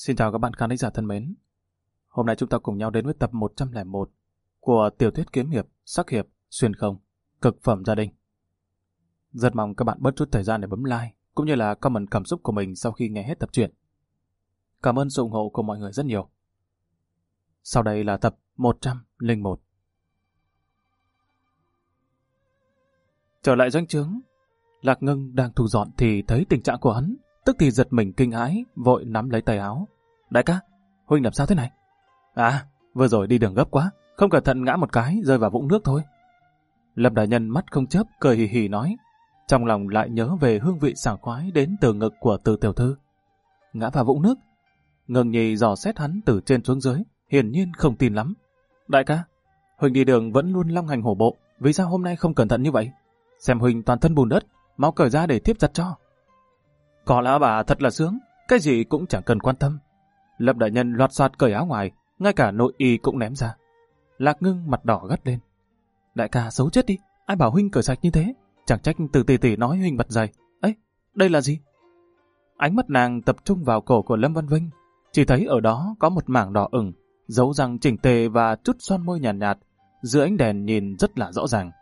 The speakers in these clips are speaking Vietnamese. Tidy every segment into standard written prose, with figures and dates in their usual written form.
Xin chào các bạn khán giả thân mến. Hôm nay chúng ta cùng nhau đến với tập 101 của tiểu thuyết kiếm hiệp, sắc hiệp, xuyên không, cực phẩm gia đình. Rất mong các bạn bớt chút thời gian để bấm like, cũng như là comment cảm xúc của mình sau khi nghe hết tập truyện. Cảm ơn sự ủng hộ của mọi người rất nhiều. Sau đây là tập 101. Trở lại doanh trướng, Lạc Ngưng đang thu dọn thì thấy tình trạng của hắn, tức thì giật mình kinh hãi, vội nắm lấy tay áo. Đại ca, huynh làm sao thế này? À, vừa rồi đi đường gấp quá, không cẩn thận ngã một cái, rơi vào vũng nước thôi. Lâm đại nhân mắt không chớp, cười hì hì nói, trong lòng lại nhớ về hương vị sảng khoái đến từ ngực của Từ tiểu thư. Ngã vào vũng nước? Ngưng Nhi dò xét hắn từ trên xuống dưới, hiển nhiên không tin lắm. Đại ca, huynh đi đường vẫn luôn long hành hổ bộ, vì sao hôm nay không cẩn thận như vậy? Xem huynh toàn thân bùn đất, mau cởi ra để tiếp giặt cho. Có lão bà thật là sướng, cái gì cũng chẳng cần quan tâm. Lâm đại nhân loạt soạt cởi áo ngoài, ngay cả nội y cũng ném ra. Lạc Ngưng mặt đỏ gắt lên. Đại ca xấu chết đi, ai bảo huynh cởi sạch như thế? Chẳng trách Từ tỷ tỷ nói huynh mặt dày. Ấy, đây là gì? Ánh mắt nàng tập trung vào cổ của Lâm Văn Vinh, chỉ thấy ở đó có một mảng đỏ ửng, dấu răng chỉnh tề và chút son môi nhàn nhạt, dưới ánh đèn nhìn rất là rõ ràng.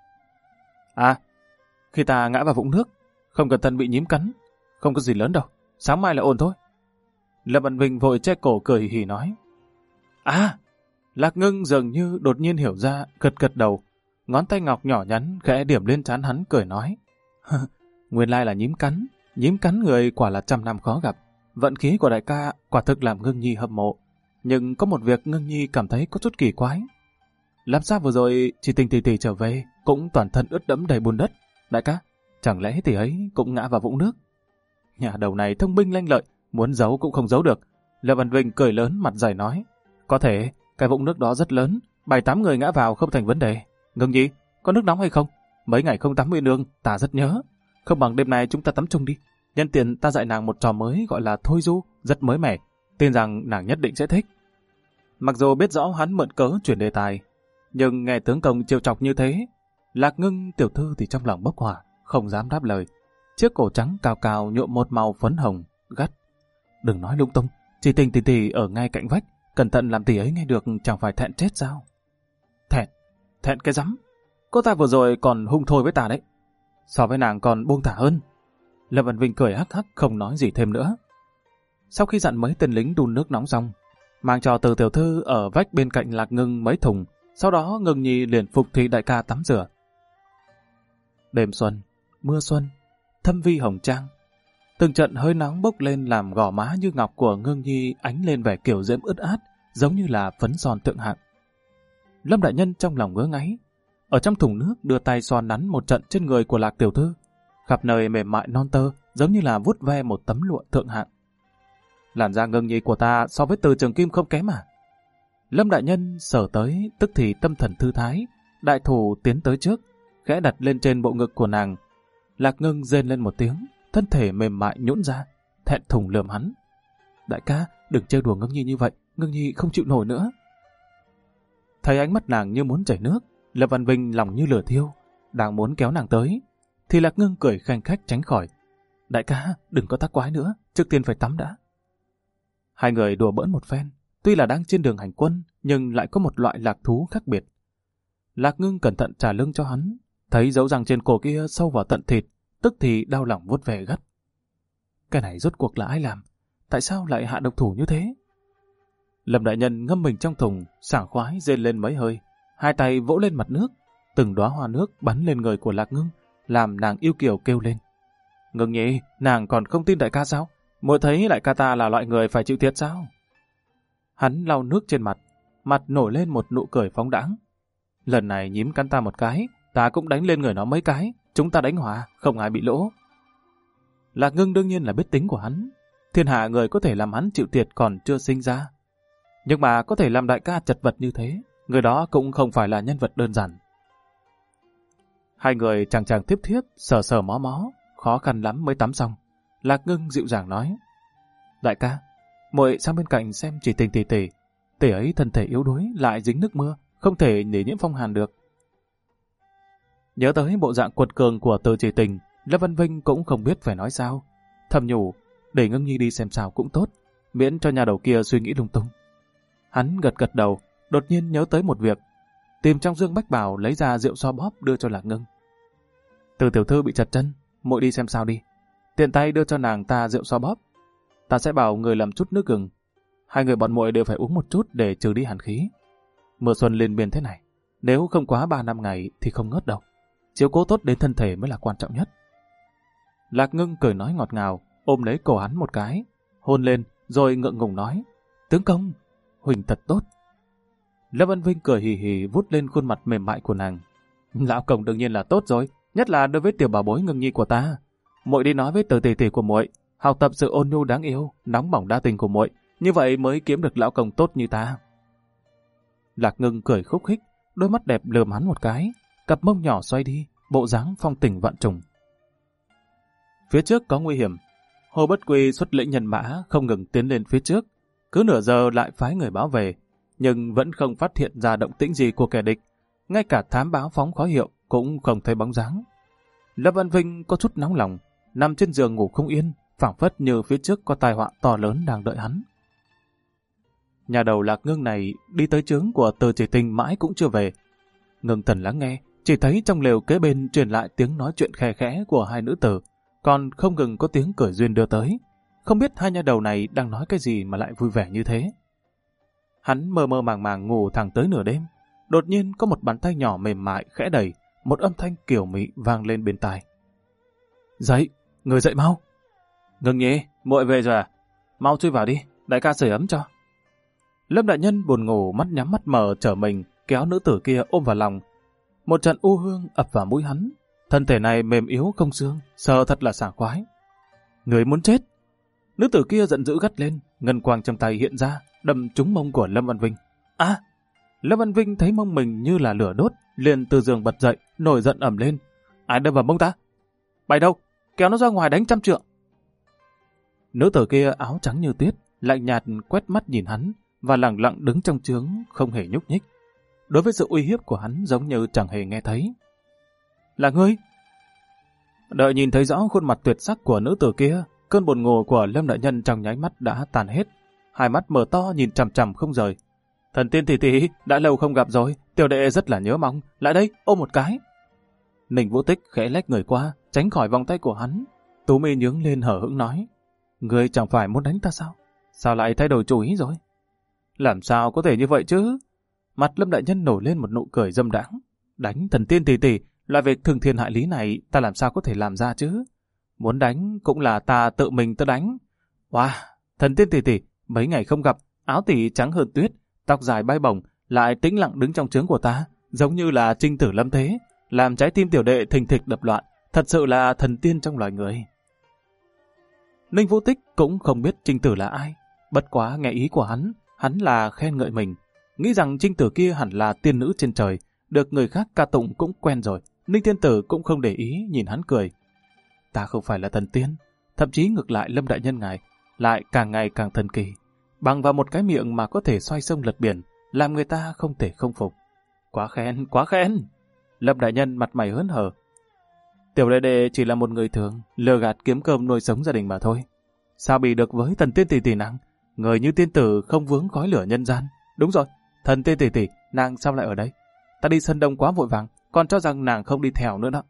À, khi ta ngã vào vũng nước, không cẩn thận bị nhím cắn, không có gì lớn đâu, sáng mai là ổn thôi. Lâm Văn Vinh vội che cổ cười hì hì nói. À, Lạc Ngưng dường như đột nhiên hiểu ra, gật gật đầu, ngón tay ngọc nhỏ nhắn khẽ điểm lên trán hắn cười nói. Nguyên lai là nhím cắn người quả là trăm năm khó gặp. Vận khí của đại ca quả thực làm Ngưng Nhi hâm mộ. Nhưng có một việc Ngưng Nhi cảm thấy có chút kỳ quái. Làm sao vừa rồi chị Tình tỷ tỷ trở về cũng toàn thân ướt đẫm đầy bùn đất. Đại ca, chẳng lẽ tỷ ấy cũng ngã vào vũng nước? Nhà đầu này thông minh lanh lợi, muốn giấu cũng không giấu được. Lâm Văn Vinh cười lớn mặt dày nói. Có thể, cái vũng nước đó rất lớn, 7-8 người ngã vào không thành vấn đề. Ngưng Nhi, có nước nóng hay không? Mấy ngày không tắm Nguyên Nương, ta rất nhớ. Không bằng đêm nay chúng ta tắm chung đi. Nhân tiện ta dạy nàng một trò mới gọi là thôi du, rất mới mẻ. Tin rằng nàng nhất định sẽ thích. Mặc dù biết rõ hắn mượn cớ chuyển đề tài, nhưng nghe tướng công trêu chọc như thế, Lạc Ngưng tiểu thư thì trong lòng bốc hỏa, không dám đáp lời. Chiếc cổ trắng cao cao nhuộm một màu phấn hồng, gắt. Đừng nói lung tung, chị Tình tỷ tỷ ở ngay cạnh vách, cẩn thận làm tỷ ấy nghe được chẳng phải thẹn chết sao? Thẹn cái rắm. Cô ta vừa rồi còn hung thôi với ta đấy. So với nàng còn buông thả hơn. Lâm Văn Vinh cười hắc hắc không nói gì thêm nữa. Sau khi dặn mấy tên lính đun nước nóng xong, mang cho Từ tiểu thư ở vách bên cạnh Lạc Ngưng mấy thùng, sau đó Ngưng Nhi liền phục thị đại ca tắm rửa. Đêm xuân, mưa xuân, thâm vi hồng trang. Từng trận hơi nóng bốc lên làm gò má như ngọc của Ngưng Nhi ánh lên vẻ kiểu diễm ướt át, giống như là phấn son thượng hạng. Lâm đại nhân trong lòng ngứa ngáy, ở trong thùng nước đưa tay xoa nắn một trận trên người của Lạc tiểu thư, khắp nơi mềm mại non tơ, giống như là vuốt ve một tấm lụa thượng hạng. Làn da Ngưng Nhi của ta so với Từ Trường Kim không kém à? Lâm đại nhân sờ tới, tức thì tâm thần thư thái, đại thủ tiến tới trước, khẽ đặt lên trên bộ ngực của nàng. Lạc Ngưng rên lên một tiếng, thân thể mềm mại nhũn ra, thẹn thùng lườm hắn. Đại ca, đừng trêu đùa Ngưng Nhi như vậy, Ngưng Nhi không chịu nổi nữa. Thấy ánh mắt nàng như muốn chảy nước, Lâm Văn Vinh lòng như lửa thiêu, đang muốn kéo nàng tới, thì Lạc Ngưng cười khanh khách tránh khỏi. Đại ca, đừng có tác quái nữa, trước tiên phải tắm đã. Hai người đùa bỡn một phen, tuy là đang trên đường hành quân, nhưng lại có một loại lạc thú khác biệt. Lạc Ngưng cẩn thận trả lưng cho hắn, thấy dấu răng trên cổ kia sâu vào tận thịt, tức thì đau lòng vuốt về gắt. Cái này rốt cuộc là ai làm? Tại sao lại hạ độc thủ như thế? Lâm đại nhân ngâm mình trong thùng, sảng khoái rên lên mấy hơi, hai tay vỗ lên mặt nước, từng đóa hoa nước bắn lên người của Lạc Ngưng, làm nàng yêu kiều kêu lên. Ngưng Nhi, nàng còn không tin đại ca sao? Muội thấy đại ca ta là loại người phải chịu thiệt sao? Hắn lau nước trên mặt, mặt nổi lên một nụ cười phóng đãng. Lần này nhím cắn ta một cái, ta cũng đánh lên người nó mấy cái, chúng ta đánh hòa, không ai bị lỗ. Lạc Ngưng đương nhiên là biết tính của hắn, thiên hạ người có thể làm hắn chịu thiệt còn chưa sinh ra. Nhưng mà có thể làm đại ca chật vật như thế, người đó cũng không phải là nhân vật đơn giản. Hai người chàng chàng tiếp thiếp, sờ sờ mó mó, khó khăn lắm mới tắm xong. Lạc Ngưng dịu dàng nói, đại ca, muội sang bên cạnh xem chỉ Tình tỷ tỷ, tỷ ấy thân thể yếu đuối lại dính nước mưa, không thể để nhiễm phong hàn được. Nhớ tới bộ dạng quật cường của Từ Chỉ Tình, Lâm Văn Vinh cũng không biết phải nói sao. Thầm nhủ, để Ngưng Nhi đi xem sao cũng tốt, miễn cho nhà đầu kia suy nghĩ lung tung. Hắn gật gật đầu, đột nhiên nhớ tới một việc. Tìm trong dương bách bào lấy ra rượu xoa bóp đưa cho Lạc Ngưng. Từ tiểu thư bị chật chân, muội đi xem sao đi. Tiện tay đưa cho nàng ta rượu xoa bóp. Ta sẽ bảo người làm chút nước gừng. Hai người bọn muội đều phải uống một chút để trừ đi hàn khí. Mùa xuân liên miên thế này, nếu không quá 3 năm ngày thì không ngớt đâu. Chiếu cố tốt đến thân thể mới là quan trọng nhất. Lạc Ngưng cười nói ngọt ngào, ôm lấy cổ hắn một cái, hôn lên, rồi ngượng ngùng nói, tướng công, Huỳnh thật tốt. Lâm Vân Vinh cười hì hì vút lên khuôn mặt mềm mại của nàng. Lão công đương nhiên là tốt rồi, nhất là đối với tiểu bảo bối Ngưng nhi của ta. Muội đi nói với Từ tỷ tỷ của muội, học tập sự ôn nhu đáng yêu, nóng bỏng đa tình của muội, như vậy mới kiếm được lão công tốt như ta. Lạc Ngưng cười khúc khích, đôi mắt đẹp lườm hắn một cái, cặp mông nhỏ xoay đi, bộ dáng phong tình vạn trùng. Phía trước có nguy hiểm, Hồ Bất Quy xuất lĩnh nhân mã không ngừng tiến lên phía trước, cứ nửa giờ lại phái người báo về, nhưng vẫn không phát hiện ra động tĩnh gì của kẻ địch, ngay cả thám báo phóng khói hiệu cũng không thấy bóng dáng. Lâm Văn Vinh có chút nóng lòng, nằm trên giường ngủ không yên, phảng phất như phía trước có tai họa to lớn đang đợi hắn. Nhà đầu Lạc Ngưng này đi tới trướng của Từ Chỉ Tình mãi cũng chưa về. Ngưng Thần lắng nghe, chỉ thấy trong lều kế bên truyền lại tiếng nói chuyện khe khẽ của hai nữ tử, còn không ngừng có tiếng cười duyên đưa tới. Không biết hai nhà đầu này đang nói cái gì mà lại vui vẻ như thế. Hắn mơ mơ màng màng ngủ thẳng tới nửa đêm. Đột nhiên có một bàn tay nhỏ mềm mại khẽ đẩy, một âm thanh kiều mị vang lên bên tai. Dậy, người dậy mau. Ngưng nhi, muội về rồi à? Mau chui vào đi, đại ca sưởi ấm cho. Lâm đại nhân buồn ngủ, mắt nhắm mắt mở trở mình, kéo nữ tử kia ôm vào lòng. Một trận u hương ập vào mũi hắn, thân thể này mềm yếu không xương, sợ thật là sảng khoái. Người muốn chết. Nữ tử kia giận dữ gắt lên, ngân quang trong tay hiện ra, đâm trúng mông của Lâm Văn Vinh. À! Lâm Văn Vinh thấy mông mình như là lửa đốt, liền từ giường bật dậy, nổi giận ầm lên. Ai đâm vào mông ta? Bay đâu? Kéo nó ra ngoài đánh 100 trượng. Nữ tử kia áo trắng như tuyết, lạnh nhạt quét mắt nhìn hắn và lặng lặng đứng trong trướng không hề nhúc nhích. Đối với sự uy hiếp của hắn giống như chẳng hề nghe thấy. Là ngươi? Đợi nhìn thấy rõ khuôn mặt tuyệt sắc của nữ tử kia, cơn buồn ngủ của Lâm đại nhân trong nháy mắt đã tàn hết. Hai mắt mở to nhìn chằm chằm không rời. Thần tiên tỷ tỷ, đã lâu không gặp rồi, tiểu đệ rất là nhớ mong, lại đây, ôm một cái. Ninh Vũ Tích khẽ lách người qua, tránh khỏi vòng tay của hắn. Tú mi nhướng lên hở hững nói, ngươi chẳng phải muốn đánh ta sao? Sao lại thay đổi chủ ý rồi? Làm sao có thể như vậy chứ? Mặt Lâm đại nhân nổi lên một nụ cười dâm đãng. Đánh thần tiên tỷ tỷ, loại việc thương thiên hại lý này ta làm sao có thể làm ra chứ? Muốn đánh cũng là ta tự mình ta đánh. Wow, thần tiên tỷ tỷ, mấy ngày không gặp, áo tỷ trắng hơn tuyết, tóc dài bay bổng, lại tĩnh lặng đứng trong trướng của ta, giống như là trinh tử lâm thế, làm trái tim tiểu đệ thình thịch đập loạn, thật sự là thần tiên trong loài người. Ninh Vũ Tích cũng không biết trinh tử là ai, bất quá nghe ý của hắn là khen ngợi mình, nghĩ rằng trinh tử kia hẳn là tiên nữ trên trời, được người khác ca tụng cũng quen rồi. Ninh Thiên Tử cũng không để ý, nhìn hắn cười. Ta không phải là thần tiên, thậm chí ngược lại Lâm đại nhân ngài lại càng ngày càng thần kỳ, bằng vào một cái miệng mà có thể xoay sông lật biển, làm người ta không thể không phục. Quá khen, quá khen. Lâm đại nhân mặt mày hớn hở. Tiểu đệ đệ chỉ là một người thường, lừa gạt kiếm cơm nuôi sống gia đình mà thôi. Sao bị được với thần tiên tỷ tỷ nàng? Người như tiên tử không vướng khói lửa nhân gian. Đúng rồi, thần tiên tỷ tỷ, nàng sao lại ở đây? Ta đi sân đông quá vội vàng, còn cho rằng nàng không đi theo nữa đó.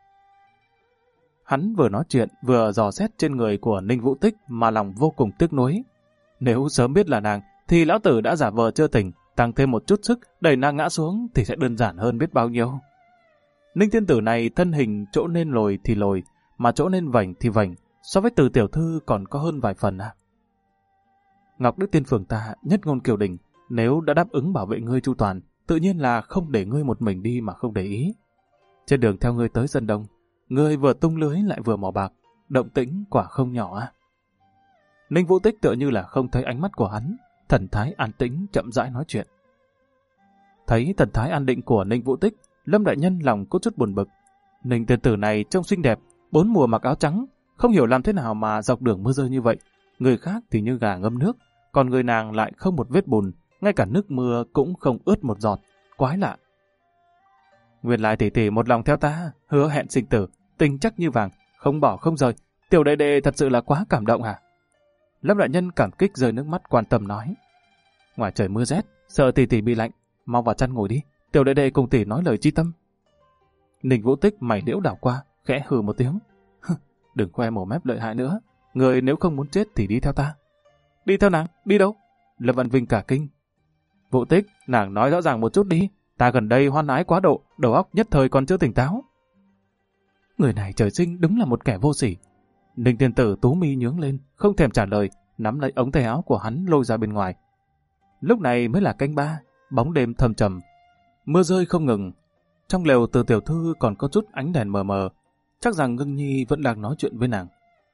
Hắn vừa nói chuyện vừa dò xét trên người của Ninh Vũ Tích mà lòng vô cùng tiếc nuối. Nếu sớm biết là nàng thì lão tử đã giả vờ chưa tỉnh, tăng thêm một chút sức đẩy nàng ngã xuống thì sẽ đơn giản hơn biết bao nhiêu. Ninh tiên tử này thân hình chỗ nên lồi thì lồi, mà chỗ nên vảnh thì vảnh, so với Từ tiểu thư còn có hơn vài phần à. Ngọc Đức Tiên Phường ta nhất ngôn kiều đình, nếu đã đáp ứng bảo vệ ngươi chu toàn, tự nhiên là không để ngươi một mình đi mà không để ý. Trên đường theo ngươi tới dân đông, ngươi vừa tung lưới lại vừa mò bạc, động tĩnh quả không nhỏ à. Ninh Vũ Tích tựa như là không thấy ánh mắt của hắn, thần thái an tĩnh chậm rãi nói chuyện. Thấy thần thái an định của Ninh Vũ Tích, Lâm đại nhân lòng có chút buồn bực. Ninh tiên tử này trông xinh đẹp, 4 mùa mặc áo trắng, không hiểu làm thế nào mà dọc đường mưa rơi như vậy. Người khác thì như gà ngâm nước, còn người nàng lại không một vết bùn, ngay cả nước mưa cũng không ướt một giọt. Quái lạ. Nguyên lại tỷ tỷ một lòng theo ta, hứa hẹn sinh tử, tình chắc như vàng, không bỏ không rời. Tiểu đệ đệ thật sự là quá cảm động à? Lâm đại nhân cảm kích rơi nước mắt quan tâm nói. Ngoài trời mưa rét, sợ tỷ tỷ bị lạnh, mau vào chăn ngồi đi, tiểu đệ đệ cùng tỷ nói lời chi tâm. Ninh Vũ Tích mày liễu đảo qua, khẽ hừ một tiếng. Đừng khoe mồm mép lợi hại nữa, người nếu không muốn chết thì đi theo ta. Đi theo nàng, đi đâu? Lâm Văn Vinh cả kinh. Vũ Tích, nàng nói rõ ràng một chút đi, ta gần đây hoan ái quá độ, đầu óc nhất thời còn chưa tỉnh táo. Người này trời sinh đúng là một kẻ vô sỉ. Ninh tiên tử tú mi nhướng lên, không thèm trả lời, nắm lấy ống tay áo của hắn lôi ra bên ngoài. Lúc này mới là canh ba, bóng đêm thâm trầm. Mưa rơi không ngừng. Trong lều Từ tiểu thư còn có chút ánh đèn mờ mờ, chắc rằng Ngưng Nhi vẫn đang nói chuyện với nàng.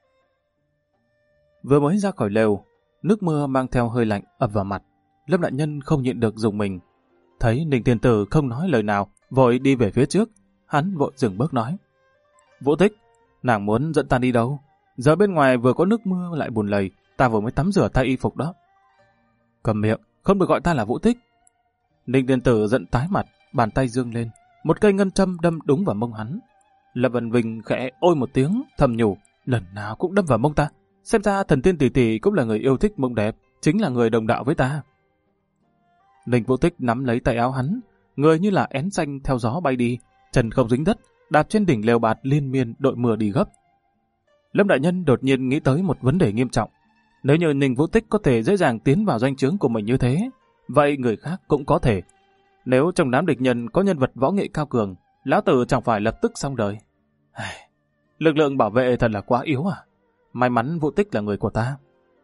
Vừa mới ra khỏi lều, nước mưa mang theo hơi lạnh ập vào mặt. Lâm đại nhân không nhịn được rùng mình. Thấy Ninh tiên tử không nói lời nào, vội đi về phía trước. Hắn vội dừng bước nói. Vũ Tích, nàng muốn dẫn ta đi đâu? Giờ bên ngoài vừa có nước mưa lại bùn lầy, ta vừa mới tắm rửa thay y phục đó. Cầm miệng, không được gọi ta là Vũ Tích. Ninh tiên tử giận tái mặt, bàn tay dương lên. Một cây ngân châm đâm đúng vào mông hắn. Lâm Văn Vinh khẽ ôi một tiếng, thầm nhủ, lần nào cũng đâm vào mông ta. Xem ra thần tiên tỷ tỷ cũng là người yêu thích mông đẹp, chính là người đồng đạo với ta. Ninh Vũ Tích nắm lấy tay áo hắn, người như là én xanh theo gió bay đi, chân không dính đất, đạp trên đỉnh lều bạt liên miên đội mưa đi gấp. Lâm đại nhân đột nhiên nghĩ tới một vấn đề nghiêm trọng. Nếu như Ninh Vũ Tích có thể dễ dàng tiến vào doanh trướng của mình như thế, vậy người khác cũng có thể. Nếu trong đám địch nhân có nhân vật võ nghệ cao cường, lão tử chẳng phải lập tức xong đời. Lực lượng bảo vệ thật là quá yếu à? May mắn Vũ Tích là người của ta.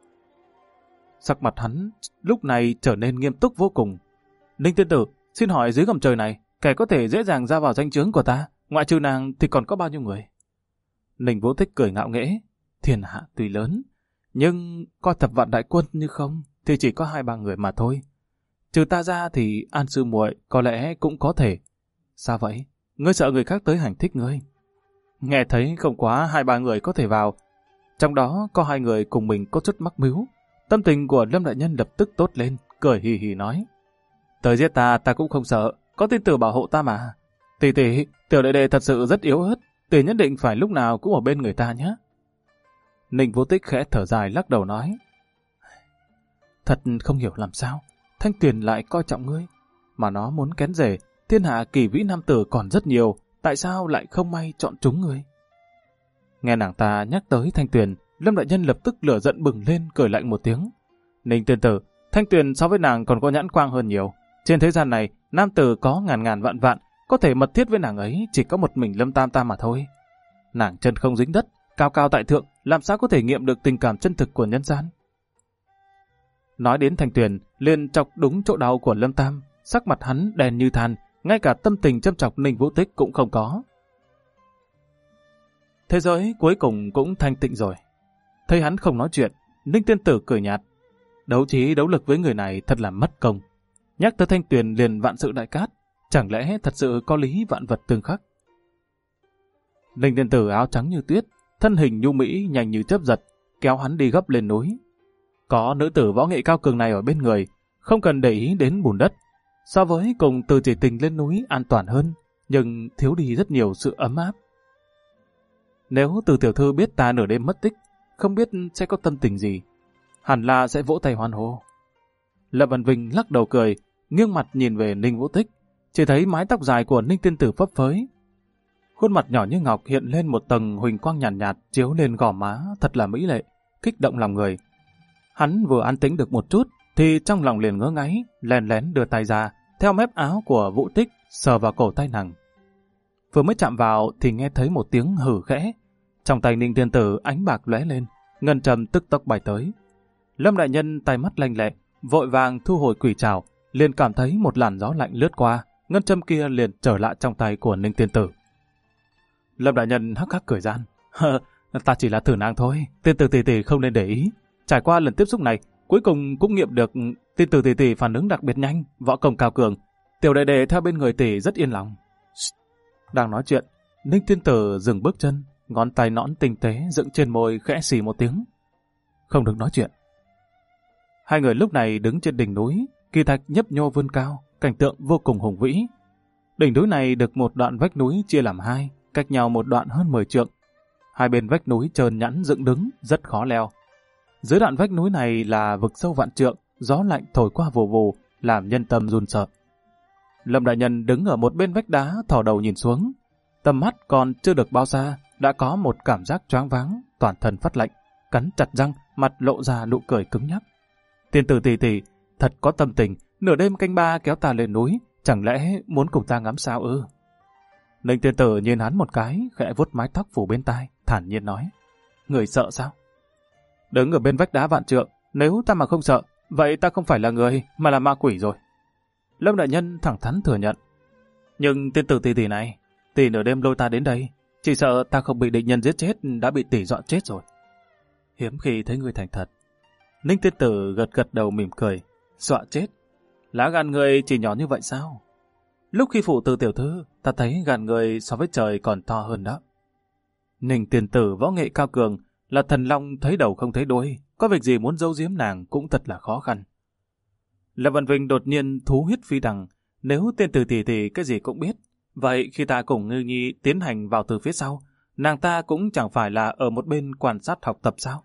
Sắc mặt hắn lúc này trở nên nghiêm túc vô cùng. Ninh tiên tử, xin hỏi dưới gầm trời này, kẻ có thể dễ dàng ra vào danh chướng của ta, ngoại trừ nàng thì còn có bao nhiêu người? Ninh Vũ Tích cười ngạo nghễ. Thiên hạ tuy lớn, nhưng coi thập vạn đại quân như không, thì chỉ có 2-3 người mà thôi. Trừ ta ra thì An sư muội có lẽ cũng có thể. Sao vậy? Ngươi sợ người khác tới hành thích ngươi? Nghe thấy không quá 2-3 người có thể vào. Trong đó có 2 người cùng mình có chút mắc mưu. Tâm tình của Lâm đại nhân lập tức tốt lên, cười hì hì nói. Tới giết ta cũng không sợ, có tiên tử bảo hộ ta mà. Tỷ tỷ, tiểu đệ đệ thật sự rất yếu ớt, tỷ nhất định phải lúc nào cũng ở bên người ta nhé. Ninh Vũ Tích khẽ thở dài lắc đầu nói. Thật không hiểu làm sao, Thanh Tuyền lại coi trọng ngươi, mà nó muốn kén rể, thiên hạ kỳ vĩ nam tử còn rất nhiều, tại sao lại không may chọn chúng ngươi? Nghe nàng ta nhắc tới Thanh Tuyền, Lâm đại nhân lập tức lửa giận bừng lên, cười lạnh một tiếng. Ninh tiên tử, Thanh Tuyền so với nàng còn có nhãn quang hơn nhiều. Trên thế gian này, nam tử có ngàn vạn vạn, có thể mật thiết với nàng ấy chỉ có một mình Lâm Tam ta mà thôi. Nàng chân không dính đất, cao cao tại thượng, làm sao có thể nghiệm được tình cảm chân thực của nhân gian? Nói đến Thanh Tuyền, liền chọc đúng chỗ đau của Lâm Tam, sắc mặt hắn đen như than, ngay cả tâm tình châm chọc Ninh Vũ Tích cũng không có. Thế giới cuối cùng cũng thanh tịnh rồi. Thấy hắn không nói chuyện, Ninh tiên tử cười nhạt. Đấu trí đấu lực với người này thật là mất công. Nhắc tới Thanh Tuyền liền vạn sự đại cát, chẳng lẽ thật sự có lý vạn vật tương khắc? Ninh tiên tử áo trắng như tuyết, thân hình nhu mỹ nhanh như chớp giật, kéo hắn đi gấp lên núi. Có nữ tử võ nghệ cao cường này ở bên người, không cần để ý đến bùn đất. So với cùng Từ Chỉ Tình lên núi an toàn hơn, nhưng thiếu đi rất nhiều sự ấm áp. Nếu Từ tiểu thư biết ta nửa đêm mất tích, không biết sẽ có tâm tình gì. Hẳn là sẽ vỗ tay hoan hô. Lâm Văn Vinh lắc đầu cười, nghiêng mặt nhìn về Ninh Vũ Tích, chỉ thấy mái tóc dài của Ninh tiên tử phấp phới. Khuôn mặt nhỏ như ngọc hiện lên một tầng huỳnh quang nhàn nhạt, chiếu lên gò má thật là mỹ lệ, kích động lòng người. Hắn vừa an tĩnh được một chút, thì trong lòng liền ngỡ ngáy, lén lén đưa tay ra, theo mép áo của Vũ Tích, sờ vào cổ tay nàng. Vừa mới chạm vào thì nghe thấy một tiếng hử khẽ. Trong tay Ninh tiên tử ánh bạc lóe lên, ngân trầm tức tốc bay tới. Lâm đại nhân tay mắt lanh lẹ, vội vàng thu hồi quỷ trảo, liền cảm thấy một làn gió lạnh lướt qua, ngân châm kia liền trở lại trong tay của Ninh tiên tử. Lâm đại nhân hắc hắc cười gian. Ta chỉ là thử nàng thôi, tiên tử tỷ tỷ không nên để ý. Trải qua lần tiếp xúc này, cuối cùng cũng nghiệm được tiên tử tỷ tỷ phản ứng đặc biệt nhanh, võ công cao cường. Tiểu đệ đệ theo bên người tỷ rất yên lòng. Đang nói chuyện, Ninh tiên tử dừng bước chân, ngón tay nõn tinh tế dựng trên môi khẽ xì một tiếng. Không được nói chuyện. Hai người lúc này đứng trên đỉnh núi, kỳ thạch nhấp nhô vươn cao, cảnh tượng vô cùng hùng vĩ. Đỉnh núi này được một đoạn vách núi chia làm hai, cách nhau một đoạn hơn 10 trượng. Hai bên vách núi trơn nhẵn dựng đứng, rất khó leo. Dưới đoạn vách núi này là vực sâu vạn trượng, gió lạnh thổi qua vù vù, làm nhân tâm run sợ. Lâm đại nhân đứng ở một bên vách đá, thò đầu nhìn xuống. Tầm mắt còn chưa được bao xa, đã có một cảm giác choáng váng, toàn thân phát lạnh, cắn chặt răng, mặt lộ ra nụ cười cứng nhắc. Tiên tử tỷ tỷ, thật có tâm tình, nửa đêm canh ba kéo ta lên núi, chẳng lẽ muốn cùng ta ngắm sao ư? Ninh tiên tử nhìn hắn một cái, khẽ vuốt mái tóc phủ bên tai, thản nhiên nói. Người sợ sao? Đứng ở bên vách đá vạn trượng, nếu ta mà không sợ, vậy ta không phải là người, mà là ma quỷ rồi. Lâm đại nhân thẳng thắn thừa nhận. Nhưng tiên tử tỷ này, tỷ nửa đêm lôi ta đến đây, chỉ sợ ta không bị địch nhân giết chết, đã bị tỷ dọa chết rồi. Hiếm khi thấy người thành thật. Ninh tiên tử gật gật đầu mỉm cười. Dọa chết? Lá gan người chỉ nhỏ như vậy sao? Lúc khi phụ tử tiểu thư, ta thấy gan người so với trời còn to hơn đó. Ninh tiên tử võ nghệ cao cường, là thần long thấy đầu không thấy đuôi, có việc gì muốn giấu giếm nàng cũng thật là khó khăn. Lâm Văn Vinh đột nhiên thú huyết phi đằng, nếu tiên tử tỷ cái gì cũng biết, vậy khi ta cùng Ngư Nhi tiến hành vào từ phía sau, nàng ta cũng chẳng phải là ở một bên quan sát học tập sao?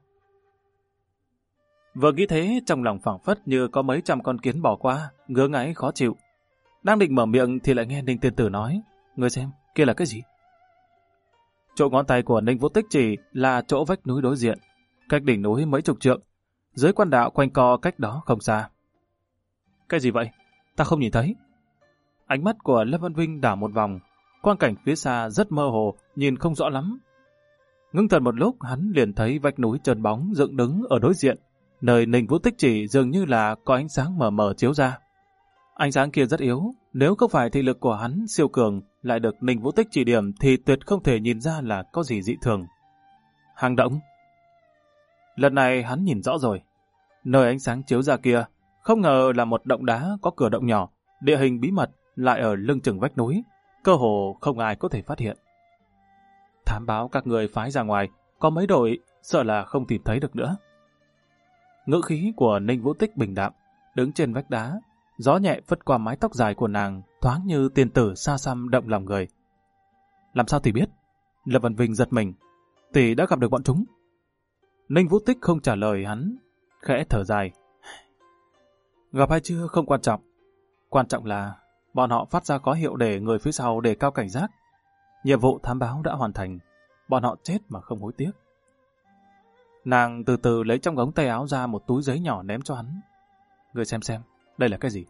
Vừa nghĩ thế, trong lòng phảng phất như có mấy trăm con kiến bỏ qua, ngứa ngáy khó chịu. Đang định mở miệng thì lại nghe Ninh tiên tử nói, ngươi xem, kia là cái gì? Chỗ ngón tay của Ninh Vũ Tích chỉ là chỗ vách núi đối diện, cách đỉnh núi mấy chục trượng, dưới quan đạo quanh co cách đó không xa. Cái gì vậy? Ta không nhìn thấy. Ánh mắt của Lâm Văn Vinh đảo một vòng, quang cảnh phía xa rất mơ hồ, nhìn không rõ lắm. Ngưng thần một lúc, hắn liền thấy vách núi trơn bóng dựng đứng ở đối diện, nơi Ninh Vũ Tích chỉ dường như là có ánh sáng mờ mờ chiếu ra. Ánh sáng kia rất yếu, nếu không phải thị lực của hắn siêu cường, lại được Ninh Vũ Tích chỉ điểm thì tuyệt không thể nhìn ra là có gì dị thường. Hang động. Lần này hắn nhìn rõ rồi. Nơi ánh sáng chiếu ra kia, không ngờ là một động đá có cửa động nhỏ, địa hình bí mật lại ở lưng chừng vách núi, cơ hồ không ai có thể phát hiện. Thám báo các người phái ra ngoài, có mấy đội, sợ là không tìm thấy được nữa. Ngữ khí của Ninh Vũ Tích bình đạm, đứng trên vách đá, gió nhẹ phất qua mái tóc dài của nàng, thoáng như tiên tử xa xăm động lòng người. Làm sao tỷ biết? Lâm Văn Vinh giật mình. Tỷ đã gặp được bọn chúng. Ninh Vũ Tích không trả lời hắn, khẽ thở dài. Gặp hay chưa không quan trọng. Quan trọng là bọn họ phát ra có hiệu để người phía sau đề cao cảnh giác. Nhiệm vụ thám báo đã hoàn thành. Bọn họ chết mà không hối tiếc. Nàng từ từ lấy trong ống tay áo ra một túi giấy nhỏ ném cho hắn. Ngươi xem, đây là cái gì?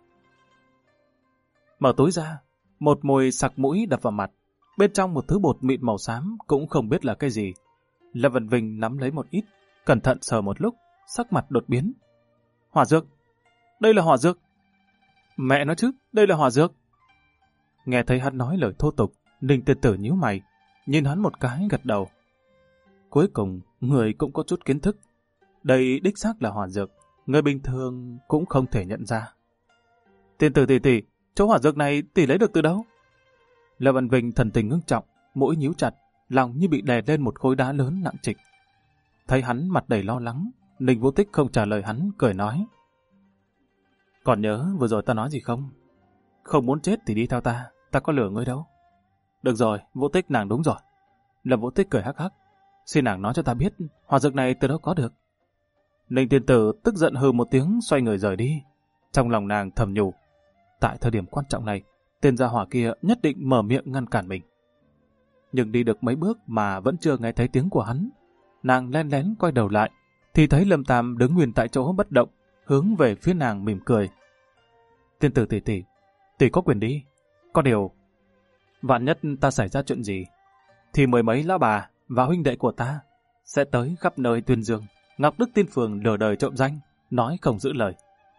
Mở túi ra, một mùi sặc mũi đập vào mặt. Bên trong một thứ bột mịn màu xám cũng không biết là cái gì. Lâm Văn Vinh nắm lấy một ít, cẩn thận sờ một lúc, sắc mặt đột biến. Hỏa dược! Đây là hỏa dược! Mẹ nói chứ, đây là hỏa dược! Nghe thấy hắn nói lời thô tục, Ninh tiên tử nhíu mày, nhìn hắn một cái gật đầu. Cuối cùng, người cũng có chút kiến thức. Đây đích xác là hỏa dược, người bình thường cũng không thể nhận ra. Tiên tử tỷ, chỗ hỏa dược này tỷ lấy được từ đâu? Lâm Văn Vinh thần tình ngưng trọng, mũi nhíu chặt, lòng như bị đè lên một khối đá lớn nặng trịch. Thấy hắn mặt đầy lo lắng, Ninh Vũ Tích không trả lời hắn, cười nói. Còn nhớ vừa rồi ta nói gì không? Không muốn chết thì đi theo ta có lừa ngươi đâu. Được rồi, Vũ Tích nàng đúng rồi. Lâm Vũ Tích cười hắc hắc. Xin nàng nói cho ta biết hỏa dược này từ đâu có được. Ninh tiên tử tức giận hừ một tiếng, xoay người rời đi. Trong lòng nàng thầm nhủ, tại thời điểm quan trọng này, tên gia hỏa kia nhất định mở miệng ngăn cản mình. Nhưng đi được mấy bước mà vẫn chưa nghe thấy tiếng của hắn. Nàng len lén quay đầu lại, thì thấy Lâm Tam đứng nguyên tại chỗ bất động, hướng về phía nàng mỉm cười. Tiên tử tỷ có quyền đi. Có điều, vạn nhất ta xảy ra chuyện gì, thì mười mấy lão bà và huynh đệ của ta sẽ tới khắp nơi tuyên dương Ngọc Đức Tiên Phường lừa đời trộm danh, nói không giữ lời.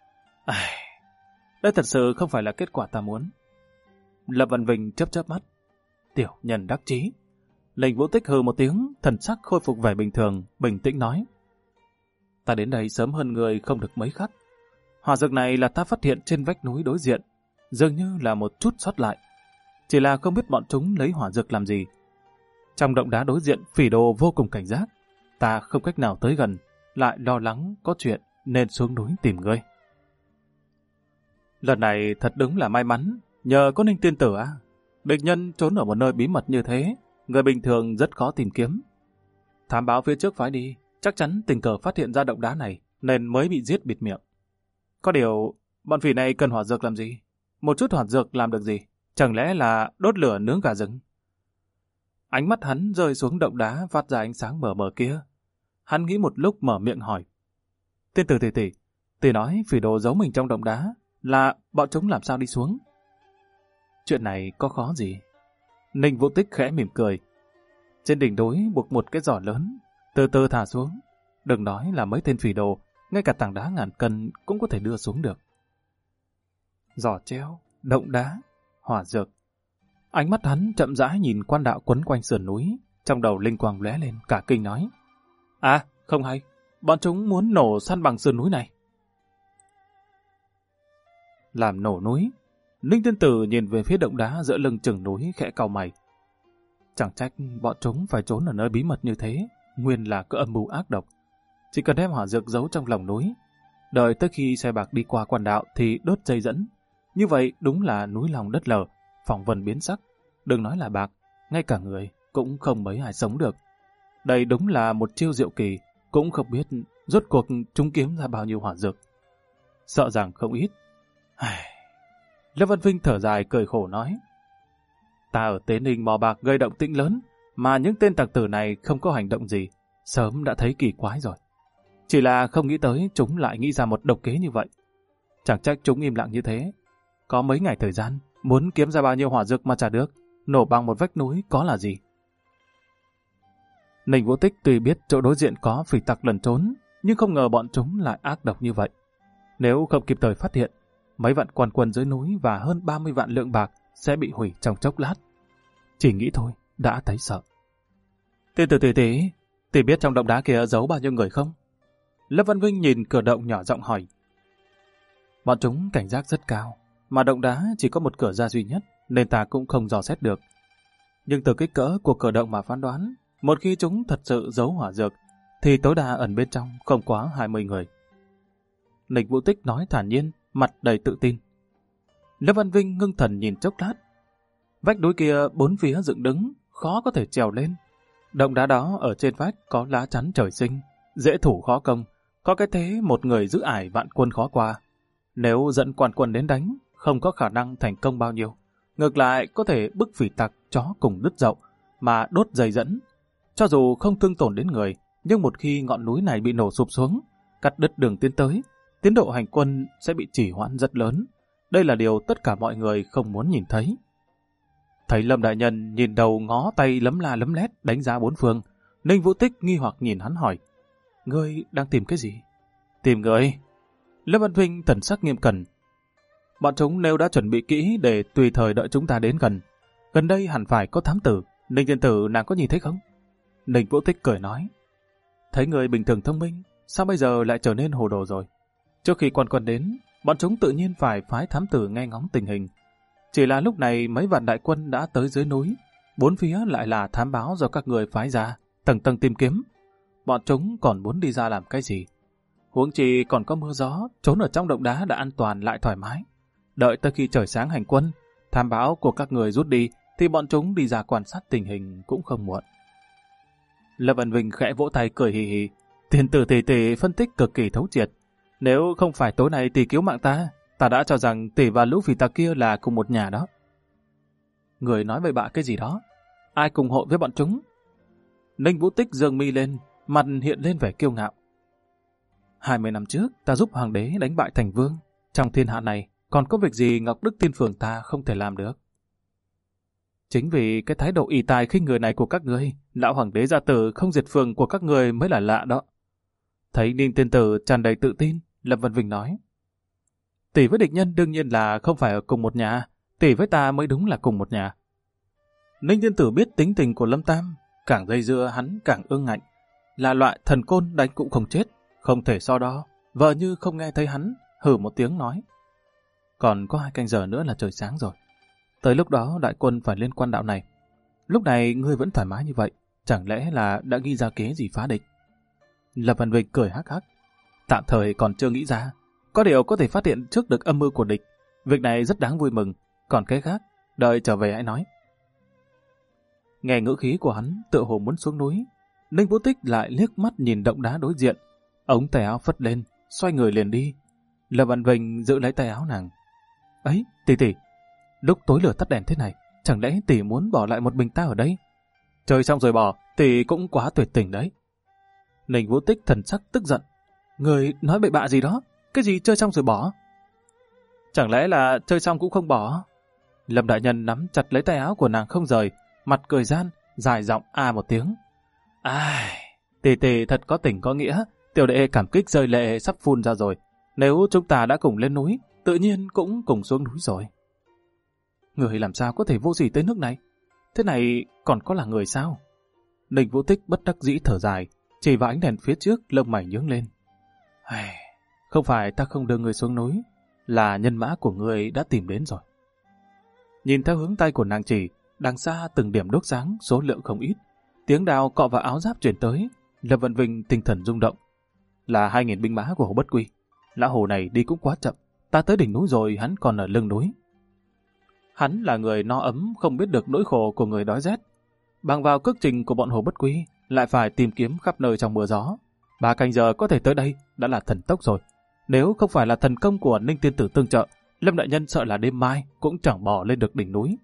Đây thật sự không phải là kết quả ta muốn. Lâm Văn Vinh chớp mắt. Tiểu nhân đắc chí. Ninh Vũ Tích hừ một tiếng, thần sắc khôi phục vẻ bình thường, bình tĩnh nói. Ta đến đây sớm hơn người không được mấy khắc. Hỏa dược này là ta phát hiện trên vách núi đối diện, dường như là một chút sót lại. Chỉ là không biết bọn chúng lấy hỏa dược làm gì. Trong động đá đối diện, phỉ đồ vô cùng cảnh giác. Ta không cách nào tới gần, lại lo lắng có chuyện nên xuống núi tìm ngươi. Lần này thật đúng là may mắn, nhờ có Ninh tiên tử địch nhân trốn ở một nơi bí mật như thế, người bình thường rất khó tìm kiếm. Thám báo phía trước phái đi, Chắc chắn tình cờ phát hiện ra động đá này nên mới bị giết bịt miệng. Có điều, bọn phỉ này cần hỏa dược làm gì? Một chút hỏa dược làm được gì? Chẳng lẽ là đốt lửa nướng gà rừng? Ánh mắt hắn rơi xuống động đá phát ra ánh sáng mờ mờ kia. Hắn nghĩ một lúc mở miệng hỏi. Tiên tử tỷ nói phỉ đồ giấu mình trong động đá là bọn chúng làm sao đi xuống? Chuyện này có khó gì? Ninh Vũ Tích khẽ mỉm cười. Trên đỉnh núi buộc một cái giỏ lớn, từ từ thả xuống. Đừng nói là mấy tên phỉ đồ, ngay cả tảng đá ngàn cân cũng có thể đưa xuống được. Giỏ treo, động đá, hỏa dược. Ánh mắt hắn chậm rãi nhìn quan đạo quấn quanh sườn núi, trong đầu linh quang lóe lên, cả kinh nói. À, không hay, bọn chúng muốn nổ săn bằng sườn núi này. Làm nổ núi, Ninh Tiên Tử nhìn về phía động đá giữa lưng chừng núi khẽ cau mày. Chẳng trách bọn chúng phải trốn ở nơi bí mật như thế, nguyên là có âm mưu ác độc. Chỉ cần đem hỏa dược giấu trong lòng núi, đợi tới khi xe bạc đi qua quan đạo thì đốt dây dẫn. Như vậy đúng là núi lòng đất lở, phong vân biến sắc. Đừng nói là bạc, ngay cả người cũng không mấy ai sống được. Đây đúng là một chiêu diệu kỳ, cũng không biết rốt cuộc chúng kiếm ra bao nhiêu hỏa dược. Sợ rằng không ít. Lâm Văn Vinh thở dài cười khổ nói. Ta ở Tế Ninh mò bạc gây động tĩnh lớn, mà những tên tặc tử này không có hành động gì, sớm đã thấy kỳ quái rồi. Chỉ là không nghĩ tới chúng lại nghĩ ra một độc kế như vậy. Chẳng trách chúng im lặng như thế. Có mấy ngày thời gian, muốn kiếm ra bao nhiêu hỏa dược mà chả được, nổ bằng một vách núi có là gì. Ninh Vũ Tích tuy biết chỗ đối diện có phỉ tặc lẩn trốn, nhưng không ngờ bọn chúng lại ác độc như vậy. Nếu không kịp thời phát hiện, mấy vạn quan quân dưới núi và hơn 30 vạn lượng bạc sẽ bị hủy trong chốc lát. Chỉ nghĩ thôi, đã thấy sợ. Tiên tử tỷ biết trong động đá kia giấu bao nhiêu người không? Lâm Văn Vinh nhìn cửa động nhỏ giọng hỏi. Bọn chúng cảnh giác rất cao, mà động đá chỉ có một cửa ra duy nhất, nên ta cũng không dò xét được. Nhưng từ kích cỡ của cửa động mà phán đoán, một khi chúng thật sự giấu hỏa dược, thì tối đa ẩn bên trong không quá 20 người. Ninh Vũ Tích nói thản nhiên, mặt đầy tự tin. Lâm Văn Vinh ngưng thần nhìn chốc lát. Vách núi kia bốn phía dựng đứng, khó có thể trèo lên. Động đá đó ở trên vách có lá chắn trời sinh, dễ thủ khó công, có cái thế một người giữ ải vạn quân khó qua. Nếu dẫn quan quân đến đánh, không có khả năng thành công bao nhiêu. Ngược lại có thể bức phỉ tặc chó cùng đứt dậu, mà đốt dây dẫn. Cho dù không thương tổn đến người, nhưng một khi ngọn núi này bị nổ sụp xuống, cắt đứt đường tiến tới, tiến độ hành quân sẽ bị trì hoãn rất lớn. Đây là điều tất cả mọi người không muốn nhìn thấy. Thấy Lâm đại nhân nhìn đầu ngó tay lấm la lấm lét đánh giá bốn phương, Ninh Vũ Tích nghi hoặc nhìn hắn hỏi. Ngươi đang tìm cái gì? Tìm người. Lâm Văn Vinh thần sắc nghiêm cẩn. Bọn chúng nếu đã chuẩn bị kỹ để tùy thời đợi chúng ta đến gần. Gần đây hẳn phải có thám tử. Ninh tiên tử nàng có nhìn thấy không? Ninh Vũ Tích cười nói. Thấy người bình thường thông minh, sao bây giờ lại trở nên hồ đồ rồi? Trước khi quan quân đến, bọn chúng tự nhiên phải phái thám tử nghe ngóng tình hình. Chỉ là lúc này mấy vạn đại quân đã tới dưới núi, bốn phía lại là thám báo do các người phái ra, tầng tầng tìm kiếm. Bọn chúng còn muốn đi ra làm cái gì? Huống chi còn có mưa gió, trốn ở trong động đá đã an toàn lại thoải mái. Đợi tới khi trời sáng hành quân, thám báo của các người rút đi, thì bọn chúng đi ra quan sát tình hình cũng không muộn. Lâm Văn Vinh khẽ vỗ tay cười hì hì. Tiên tử tỷ phân tích cực kỳ thấu triệt. Nếu không phải tối nay tỷ cứu mạng ta đã cho rằng tỷ và lũ phỉ tặc kia là cùng một nhà đó. Người nói bậy bạ cái gì đó? Ai cùng hội với bọn chúng? Ninh Vũ Tích giương mi lên, mặt hiện lên vẻ kiêu ngạo. 20 năm trước, ta giúp hoàng đế đánh bại thành vương. Trong thiên hạ này, còn có việc gì Ngọc Đức Tiên Phường ta không thể làm được? Chính vì cái thái độ ỷ tài khinh người này của các ngươi, lão hoàng đế gia tử không diệt phường của các ngươi mới là lạ đó. Thấy Ninh tiên tử tràn đầy tự tin, Lâm Văn Vinh nói. Tỷ với địch nhân đương nhiên là không phải ở cùng một nhà, tỷ với ta mới đúng là cùng một nhà. Ninh tiên tử biết tính tình của Lâm Tam, càng dây dưa hắn càng ương ngạnh, là loại thần côn đánh cũng không chết, không thể so đo. Vợ như không nghe thấy hắn, hử một tiếng nói. Còn có 2 canh giờ nữa là trời sáng rồi. Tới lúc đó đại quân phải lên quan đạo này. Lúc này ngươi vẫn thoải mái như vậy, chẳng lẽ là đã ghi ra kế gì phá địch? Lâm Văn Vinh cười hắc hắc. Tạm thời còn chưa nghĩ ra. Có điều có thể phát hiện trước được âm mưu của địch. Việc này rất đáng vui mừng. Còn cái khác, đợi trở về hãy nói. Nghe ngữ khí của hắn, tựa hồ muốn xuống núi. Ninh Vũ Tích lại liếc mắt nhìn động đá đối diện, ống tay áo phất lên, xoay người liền đi. Lâm Văn Vinh giữ lấy tay áo nàng. Ấy, tỷ, lúc tối lửa tắt đèn thế này, chẳng lẽ tỷ muốn bỏ lại một mình ta ở đây? Chơi xong rồi bỏ, tỷ cũng quá tuyệt tình đấy. Ninh Vũ Tích thần sắc tức giận. Người nói bậy bạ gì đó? Cái gì chơi xong rồi bỏ? Chẳng lẽ là chơi xong cũng không bỏ? Lâm đại nhân nắm chặt lấy tay áo của nàng không rời, mặt cười gian, dài giọng a một tiếng. Ai, tỷ thật có tình có nghĩa, tiểu đệ cảm kích rơi lệ sắp phun ra rồi. Nếu chúng ta đã cùng lên núi, tự nhiên cũng cùng xuống núi rồi. Người làm sao có thể vô sỉ tới nước này? Thế này còn có là người sao? Ninh Vũ Tích bất đắc dĩ thở dài, chỉ vào ánh đèn phía trước, lông mày nhướng lên. Không phải ta không đưa người xuống núi, là nhân mã của người đã tìm đến rồi. Nhìn theo hướng tay của nàng chỉ, đằng xa từng điểm đốt sáng, số lượng không ít. Tiếng đào cọ vào áo giáp truyền tới, Lâm Văn Vinh tinh thần rung động. Là 2.000 binh mã của Hồ Bất Quy. Lão Hồ này đi cũng quá chậm, ta tới đỉnh núi rồi hắn còn ở lưng núi. Hắn là người no ấm, không biết được nỗi khổ của người đói rét. Bằng vào cước trình của bọn Hồ Bất Quy, lại phải tìm kiếm khắp nơi trong mưa gió. 3 canh giờ có thể tới đây đã là thần tốc rồi. Nếu không phải là thần công của Ninh Tiên Tử tương trợ, Lâm đại nhân sợ là đêm mai cũng chẳng bò lên được đỉnh núi.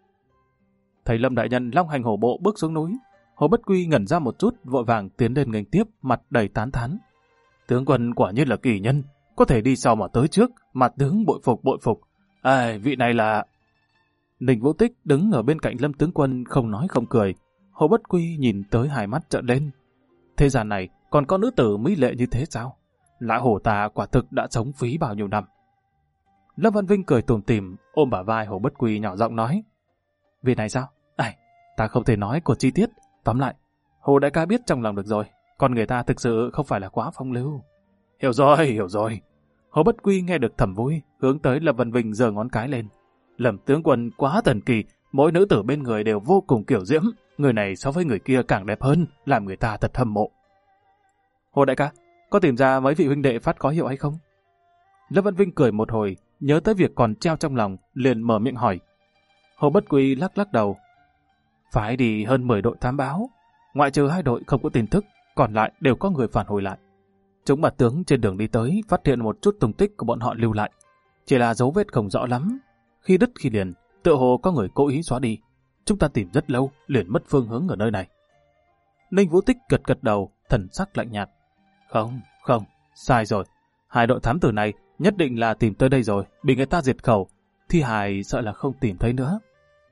Thấy Lâm đại nhân long hành hổ bộ bước xuống núi, Hồ Bất Quy ngẩn ra một chút, vội vàng tiến lên nghênh tiếp, mặt đầy tán thán. Tướng quân quả nhiên là kỳ nhân, có thể đi sau mà tới trước, mặt tướng bội phục. Vị này là... Ninh Vũ Tích đứng ở bên cạnh Lâm tướng quân không nói không cười. Hồ Bất Quy nhìn tới hai mắt trợn lên. Thế gian này còn có nữ tử mỹ lệ như thế sao? Lão Hồ ta quả thực đã sống phí bao nhiêu năm. Lâm Văn Vinh cười tủm tỉm, ôm bả vai Hồ Bất Quy nhỏ giọng nói. Việc này sao? Ta không thể nói của chi tiết. Tóm lại, Hồ đại ca biết trong lòng được rồi, con người ta thực sự không phải là quá phong lưu. Hiểu rồi. Hồ Bất Quy nghe được thầm vui, hướng tới Lâm Văn Vinh giơ ngón cái lên. Lâm tướng quân quá thần kỳ, mỗi nữ tử bên người đều vô cùng kiểu diễm, người này so với người kia càng đẹp hơn, làm người ta thật hâm mộ. Hồ đại ca, có tìm ra mấy vị huynh đệ phát có hiệu hay không? Lâm Văn Vinh cười một hồi, nhớ tới việc còn treo trong lòng, liền mở miệng hỏi. Hồ Bất Quy lắc đầu. Phải đi hơn 10 đội thám báo, ngoại trừ 2 đội không có tin tức, còn lại đều có người phản hồi lại. Chúng mặt tướng trên đường đi tới phát hiện một chút tung tích của bọn họ lưu lại, chỉ là dấu vết không rõ lắm, khi đứt khi liền, tựa hồ có người cố ý xóa đi. Chúng ta tìm rất lâu, liền mất phương hướng ở nơi này. Ninh Vũ Tích gật đầu, thần sắc lạnh nhạt. Không, sai rồi. 2 đội thám tử này nhất định là tìm tới đây rồi, bị người ta diệt khẩu, thi hài sợ là không tìm thấy nữa.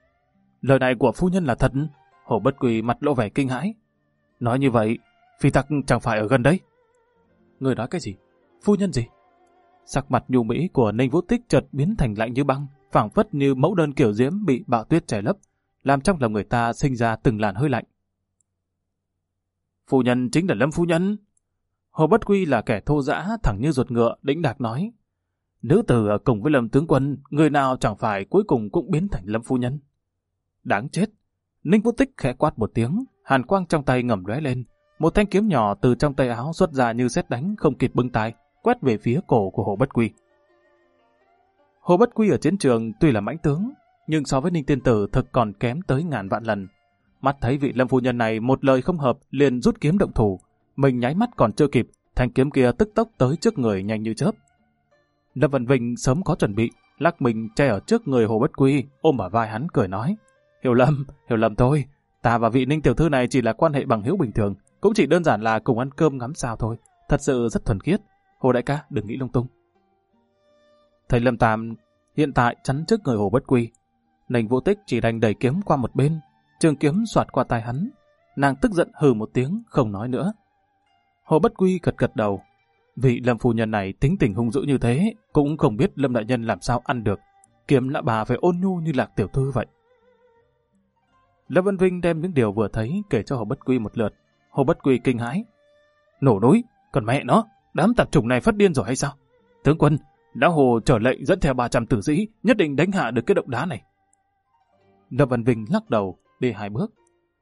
Lời này của phu nhân là thật? Hồ Bất Quy mặt lộ vẻ kinh hãi. Nói như vậy, phi tặc chẳng phải ở gần đấy. Người nói cái gì? Phu nhân gì? Sắc mặt nhu mỹ của Ninh Vũ Tích chợt biến thành lạnh như băng, phảng phất như mẫu đơn kiểu diễm bị bão tuyết che lấp, làm trong lòng người ta sinh ra từng làn hơi lạnh. Phu nhân chính là Lâm phu nhân. Hồ Bất Quy là kẻ thô dã, thẳng như ruột ngựa, đĩnh đạc nói. Nữ tử ở cùng với Lâm tướng quân, người nào chẳng phải cuối cùng cũng biến thành Lâm phu nhân. Đáng chết. Ninh Vũ Tích khẽ quát một tiếng, hàn quang trong tay ngầm lóe lên, một thanh kiếm nhỏ từ trong tay áo xuất ra như sét đánh, không kịp bưng tay, quét về phía cổ của Hồ Bất Quy. Hồ Bất Quy ở chiến trường tuy là mãnh tướng, nhưng so với Ninh Tiên Tử thực còn kém tới ngàn vạn lần. Mắt thấy vị Lâm phu nhân này một lời không hợp, liền rút kiếm động thủ, mình nháy mắt còn chưa kịp, thanh kiếm kia tức tốc tới trước người nhanh như chớp. Lâm Văn Vinh sớm có chuẩn bị, lắc mình che ở trước người Hồ Bất Quy, ôm bả vai hắn cười nói. Hiểu lầm thôi, ta và vị Ninh tiểu thư này chỉ là quan hệ bằng hữu bình thường, cũng chỉ đơn giản là cùng ăn cơm ngắm sao thôi, thật sự rất thuần khiết. Hồ đại ca đừng nghĩ lung tung. Thầy Lâm Tam hiện tại chắn trước người Hồ Bất Quy, Ninh Vũ Tích chỉ đành đẩy kiếm qua một bên, trường kiếm xoạt qua tai hắn, nàng tức giận hừ một tiếng không nói nữa. Hồ Bất Quy gật đầu, vị Lâm phu nhân này tính tình hung dữ như thế, cũng không biết Lâm đại nhân làm sao ăn được, kiếm lạ bà phải ôn nhu như Lạc tiểu thư vậy. Lâm Văn Vinh đem những điều vừa thấy kể cho Hồ Bất Quy một lượt. Hồ Bất Quy kinh hãi. Nổ núi, còn mẹ nó, đám tạp chủng này phát điên rồi hay sao? Tướng quân, Lão Hồ trở lệnh dẫn theo 300 tử sĩ, nhất định đánh hạ được cái động đá này. Lâm Văn Vinh lắc đầu, đi 2 bước.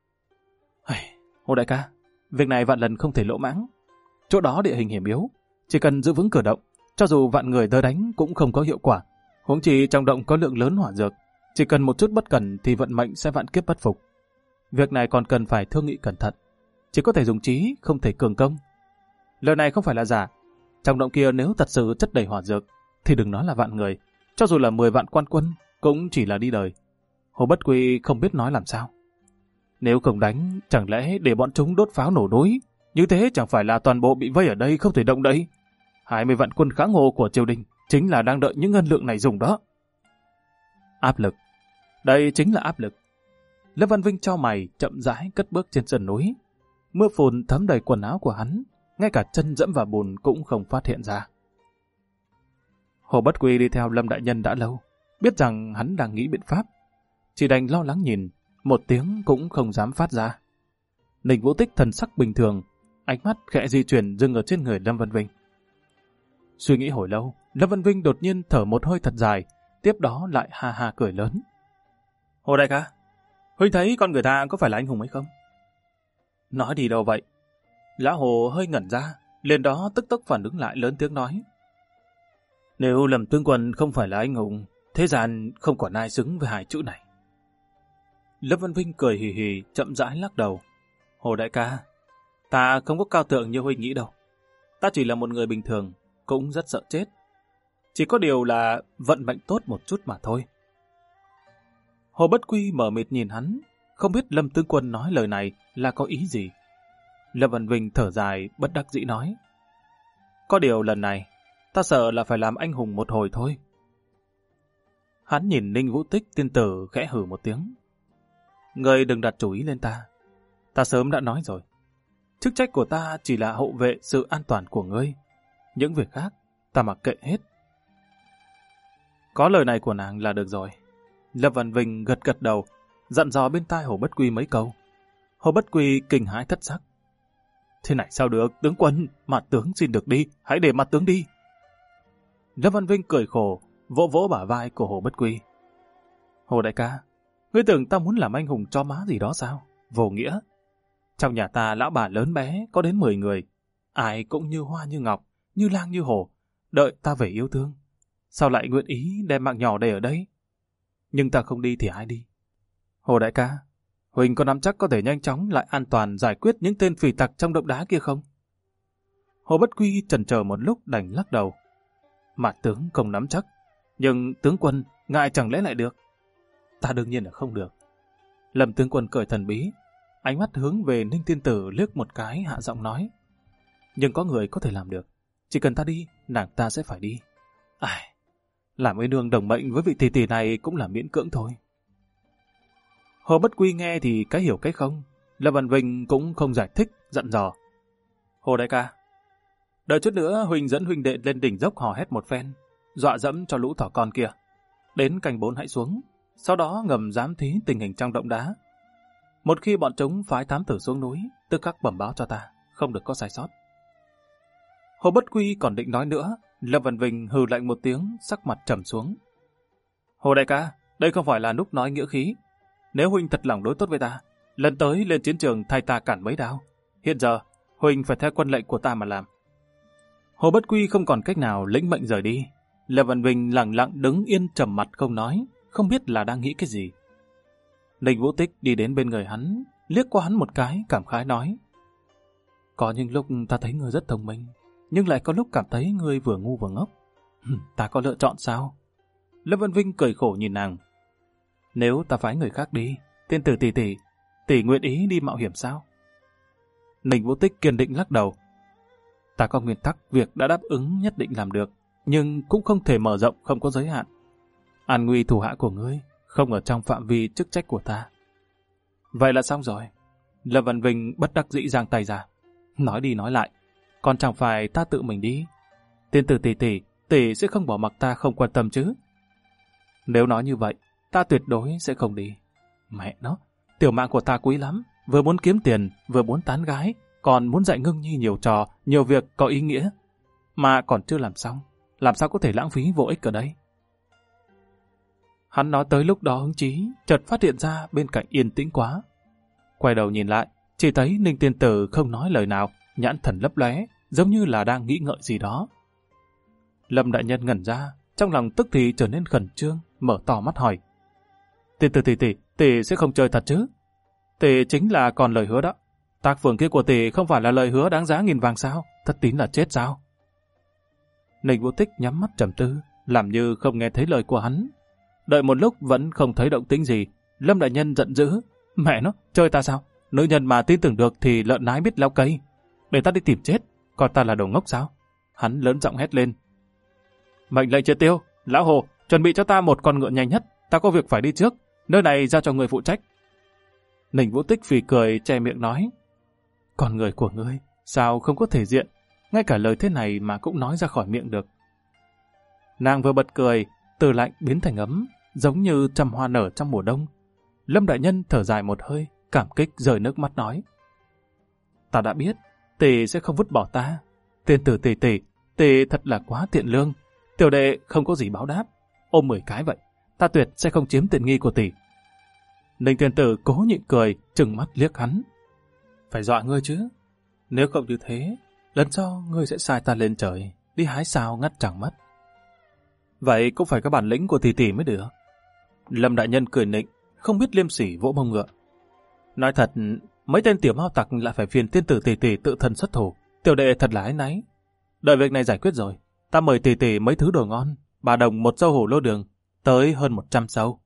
Hồ đại ca, việc này vạn lần không thể lỗ mãng. Chỗ đó địa hình hiểm yếu, chỉ cần giữ vững cửa động, cho dù vạn người tới đánh cũng không có hiệu quả. Huống chi trong động có lượng lớn hỏa dược, chỉ cần một chút bất cẩn thì vận mệnh sẽ vạn kiếp bất phục. Việc này còn cần phải thương nghị cẩn thận. chỉ có thể dùng trí, không thể cường công. Lời này không phải là giả. Trong động kia nếu thật sự chất đầy hỏa dược, thì đừng nói là vạn người, cho dù là 10 vạn quan quân, cũng chỉ là đi đời. Hồ Bất Quy không biết nói làm sao. Nếu không đánh, chẳng lẽ để bọn chúng đốt pháo nổ núi? Như thế chẳng phải là toàn bộ bị vây ở đây không thể động đậy? 20 vạn quân kháng hộ của triều đình chính là đang đợi những ngân lượng này dùng đó. Áp lực. Đây chính là áp lực. Lâm Văn Vinh cho mày chậm rãi cất bước trên sườn núi. Mưa phùn thấm đầy quần áo của hắn, ngay cả chân dẫm vào bùn cũng không phát hiện ra. Hồ Bất Quy đi theo Lâm đại nhân đã lâu, biết rằng hắn đang nghĩ biện pháp, chỉ đành lo lắng nhìn, một tiếng cũng không dám phát ra. Ninh Vũ Tích thần sắc bình thường, ánh mắt khẽ di chuyển dừng ở trên người Lâm Văn Vinh. Suy nghĩ hồi lâu, Lâm Văn Vinh đột nhiên thở một hơi thật dài, tiếp đó lại ha ha cười lớn. Hồ đại ca, huynh thấy con người ta có phải là anh hùng hay không? Nói đi đâu vậy? Lão Hồ hơi ngẩn ra, liền đó tức tốc phản ứng lại lớn tiếng nói. Nếu Lâm tướng quân không phải là anh hùng, thế gian không còn ai xứng với hai chữ này. Lâm Văn Vinh cười hì hì, chậm rãi lắc đầu. Hồ đại ca, ta không có cao thượng như huynh nghĩ đâu. Ta chỉ là một người bình thường, cũng rất sợ chết. Chỉ có điều là vận mệnh tốt một chút mà thôi. Hồ Bất Quy mở mịt nhìn hắn, không biết Lâm tướng quân nói lời này là có ý gì. Lâm Văn Vinh thở dài, bất đắc dĩ nói. Có điều lần này, ta sợ là phải làm anh hùng một hồi thôi. Hắn nhìn Ninh Vũ Tích tiên tử khẽ hử một tiếng. Ngươi đừng đặt chủ ý lên ta. Ta sớm đã nói rồi. Chức trách của ta chỉ là hộ vệ sự an toàn của ngươi. Những việc khác, ta mặc kệ hết. Có lời này của nàng là được rồi. Lâm Văn Vinh gật gật đầu, dặn dò bên tai Hồ Bất Quy mấy câu. Hồ Bất Quy kinh hãi thất sắc. Thế này sao được, tướng quân, mặt tướng xin được đi, hãy để mặt tướng đi. Lâm Văn Vinh cười khổ, vỗ vỗ bả vai của Hồ Bất Quy. Hồ đại ca, ngươi tưởng ta muốn làm anh hùng cho má gì đó sao? Vô nghĩa. Trong nhà ta lão bà lớn bé có đến 10 người, ai cũng như hoa như ngọc, như lang như hổ, đợi ta về yêu thương. Sao lại nguyện ý đem mạng nhỏ để ở đây? Nhưng ta không đi thì ai đi? Hồ đại ca, Huỳnh có nắm chắc có thể nhanh chóng lại an toàn giải quyết những tên phỉ tặc trong động đá kia không? Hồ Bất Quy chần chờ một lúc đành lắc đầu. Mà tướng không nắm chắc, nhưng tướng quân, ngài chẳng lẽ lại được? Ta đương nhiên là không được. Lâm tướng quân cười thần bí, ánh mắt hướng về Ninh tiên tử liếc một cái hạ giọng nói. Nhưng có người có thể làm được. Chỉ cần ta đi, nàng ta sẽ phải đi. Ai, làm với nương đồng mệnh với vị tỷ tỷ này cũng là miễn cưỡng thôi. Hồ Bất Quy nghe thì cái hiểu cái không. Lâm Văn Vinh cũng không giải thích, dặn dò. Hồ đại ca, đợi chút nữa Huỳnh dẫn huynh đệ lên đỉnh dốc hò hét một phen, dọa dẫm cho lũ thỏ con kia. Đến canh 4 hãy xuống, sau đó ngầm giám thí tình hình trong động đá. Một khi bọn chúng phái thám tử xuống núi, tức khắc bẩm báo cho ta, không được có sai sót. Hồ Bất Quy còn định nói nữa, Lâm Văn Vinh hừ lạnh một tiếng, sắc mặt trầm xuống. Hồ đại ca, đây không phải là lúc nói nghĩa khí. Nếu huynh thật lòng đối tốt với ta, lần tới lên chiến trường thay ta cản mấy đao. Hiện giờ, huynh phải theo quân lệnh của ta mà làm. Hồ Bất Quy không còn cách nào lĩnh mệnh rời đi. Lâm Văn Vinh lặng lặng đứng yên trầm mặt không nói, không biết là đang nghĩ cái gì. Ninh Vũ Tích đi đến bên người hắn, liếc qua hắn một cái, cảm khái nói. Có những lúc ta thấy ngươi rất thông minh, nhưng lại có lúc cảm thấy ngươi vừa ngu vừa ngốc. Ta có lựa chọn sao? Lâm Văn Vinh cười khổ nhìn nàng. Nếu ta phái người khác đi, tiên tử tỷ nguyện ý đi mạo hiểm sao? Ninh Vũ Tích kiên định lắc đầu. Ta có nguyên tắc việc đã đáp ứng nhất định làm được, nhưng cũng không thể mở rộng không có giới hạn. An nguy thủ hạ của ngươi không ở trong phạm vi chức trách của ta. Vậy là xong rồi. Lâm Văn Vinh bất đắc dĩ giang tay ra. Nói đi nói lại, còn chẳng phải ta tự mình đi. Tiên tử tỷ sẽ không bỏ mặc ta không quan tâm chứ? Nếu nói như vậy, ta tuyệt đối sẽ không đi. Mẹ nó, tiểu mạng của ta quý lắm, vừa muốn kiếm tiền, vừa muốn tán gái, còn muốn dạy Ngưng Nhi nhiều trò, nhiều việc có ý nghĩa, mà còn chưa làm xong, làm sao có thể lãng phí vô ích ở đây? Hắn nói tới lúc đó hứng chí, chợt phát hiện ra bên cạnh yên tĩnh quá. Quay đầu nhìn lại, chỉ thấy Ninh tiên tử không nói lời nào, nhãn thần lấp lóe, giống như là đang nghĩ ngợi gì đó. Lâm đại nhân ngẩn ra, trong lòng tức thì trở nên khẩn trương, mở to mắt hỏi. Tiên tử tỷ sẽ không chơi thật chứ? Tỷ chính là còn lời hứa đó. Tác phường kia của tỷ không phải là lời hứa đáng giá nghìn vàng sao? Thất tín là chết sao? Ninh Vũ Tích nhắm mắt trầm tư, làm như không nghe thấy lời của hắn. Đợi một lúc vẫn không thấy động tĩnh gì, Lâm đại nhân giận dữ. Mẹ nó, chơi ta sao? Nữ nhân mà tin tưởng được thì lợn nái biết leo cây. Để ta đi tìm chết, coi ta là đồ ngốc sao? Hắn lớn giọng hét lên. Mệnh lệnh triệt tiêu, lão Hồ, chuẩn bị cho ta một con ngựa nhanh nhất, ta có việc phải đi trước, nơi này giao cho người phụ trách. Ninh Vũ Tích phì cười che miệng nói. Con người của ngươi, sao không có thể diện, ngay cả lời thế này mà cũng nói ra khỏi miệng được. Nàng vừa bật cười, từ lạnh biến thành ấm, giống như trăm hoa nở trong mùa đông. Lâm đại nhân thở dài một hơi, cảm kích rơi nước mắt nói. Ta đã biết, tỷ sẽ không vứt bỏ ta. Tiên tử tỷ thật là quá tiện lương. Tiểu đệ không có gì báo đáp, ôm 10 cái vậy, ta tuyệt sẽ không chiếm tiện nghi của tỷ. Ninh tiên tử cố nhịn cười, trừng mắt liếc hắn. Phải dọa ngươi chứ, nếu không như thế, lần sau ngươi sẽ sai ta lên trời, đi hái sao ngắt chẳng mất. Vậy cũng phải có bản lĩnh của tỷ mới được. Lâm đại nhân cười nịnh, không biết liêm sỉ vỗ mông ngựa. Nói thật, mấy tên tiểu mao tặc lại phải phiền tiên tử tỷ tự thân xuất thủ, tiểu đệ thật là áy náy. Đợi việc này giải quyết rồi, ta mời tỷ mấy thứ đồ ngon, 3 đồng một sâu hổ lô đường, tới hơn 100 sâu.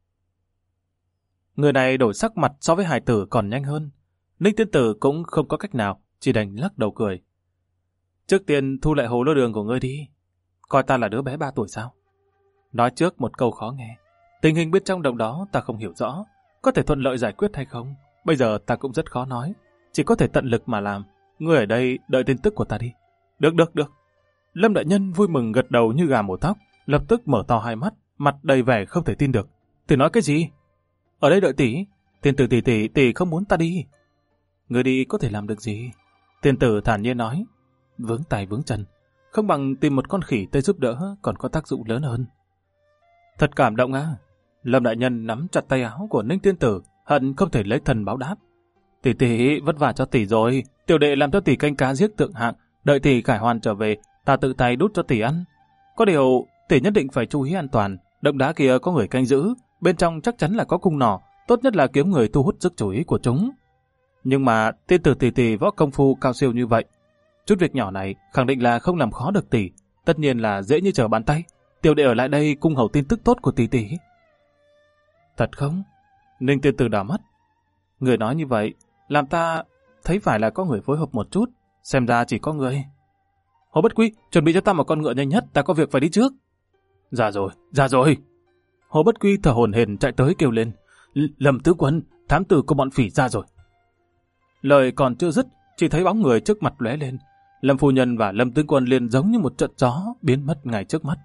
Người này đổi sắc mặt so với hài tử còn nhanh hơn. Ninh tiên tử cũng không có cách nào, chỉ đành lắc đầu cười. Trước tiên thu lại hồ lô đường của ngươi đi, coi ta là đứa bé 3 tuổi sao? Nói trước một câu khó nghe, tình hình bên trong động đó ta không hiểu rõ, có thể thuận lợi giải quyết hay không, bây giờ ta cũng rất khó nói, chỉ có thể tận lực mà làm. Ngươi ở đây đợi tin tức của ta đi. Được. Lâm đại nhân vui mừng gật đầu như gà mổ thóc, lập tức mở to hai mắt, mặt đầy vẻ không thể tin được. Tỷ nói cái gì? Ở đây đợi tỷ, tiên tử tỷ không muốn ta đi. Người đi có thể làm được gì? Tiên tử thản nhiên nói. Vướng tay vướng chân, không bằng tìm một con khỉ tới giúp đỡ còn có tác dụng lớn hơn. Thật cảm động á. Lâm đại nhân nắm chặt tay áo của Ninh tiên tử, hận không thể lấy thần báo đáp. Tỷ vất vả cho tỷ rồi, tiểu đệ làm cho tỷ canh cá giết thượng hạng, đợi tỷ khải hoàn trở về, ta tự tay đút cho tỷ ăn. Có điều, tỷ nhất định phải chú ý an toàn, động đá kia có người canh giữ, bên trong chắc chắn là có cung nỏ, tốt nhất là kiếm người thu hút sức chú ý của chúng. Nhưng mà tiên tử tỷ võ công phu cao siêu như vậy, chút việc nhỏ này khẳng định là không làm khó được tỷ, tất nhiên là dễ như trở bàn tay. Tiểu đệ ở lại đây cung hầu tin tức tốt của tỷ. Thật không? Ninh tiên tử đảo mắt. Người nói như vậy, làm ta thấy phải là có người phối hợp một chút, xem ra chỉ có người. Hồ Bất Quy, chuẩn bị cho ta một con ngựa nhanh nhất, ta có việc phải đi trước. Ra rồi. Hồ Bất Quy thở hổn hển chạy tới kêu lên. Lâm tứ quân, thám tử của bọn phỉ ra rồi. Lời còn chưa dứt, chỉ thấy bóng người trước mặt lóe lên. Lâm phu nhân và Lâm tứ quân liền giống như một trận gió biến mất ngay trước mắt.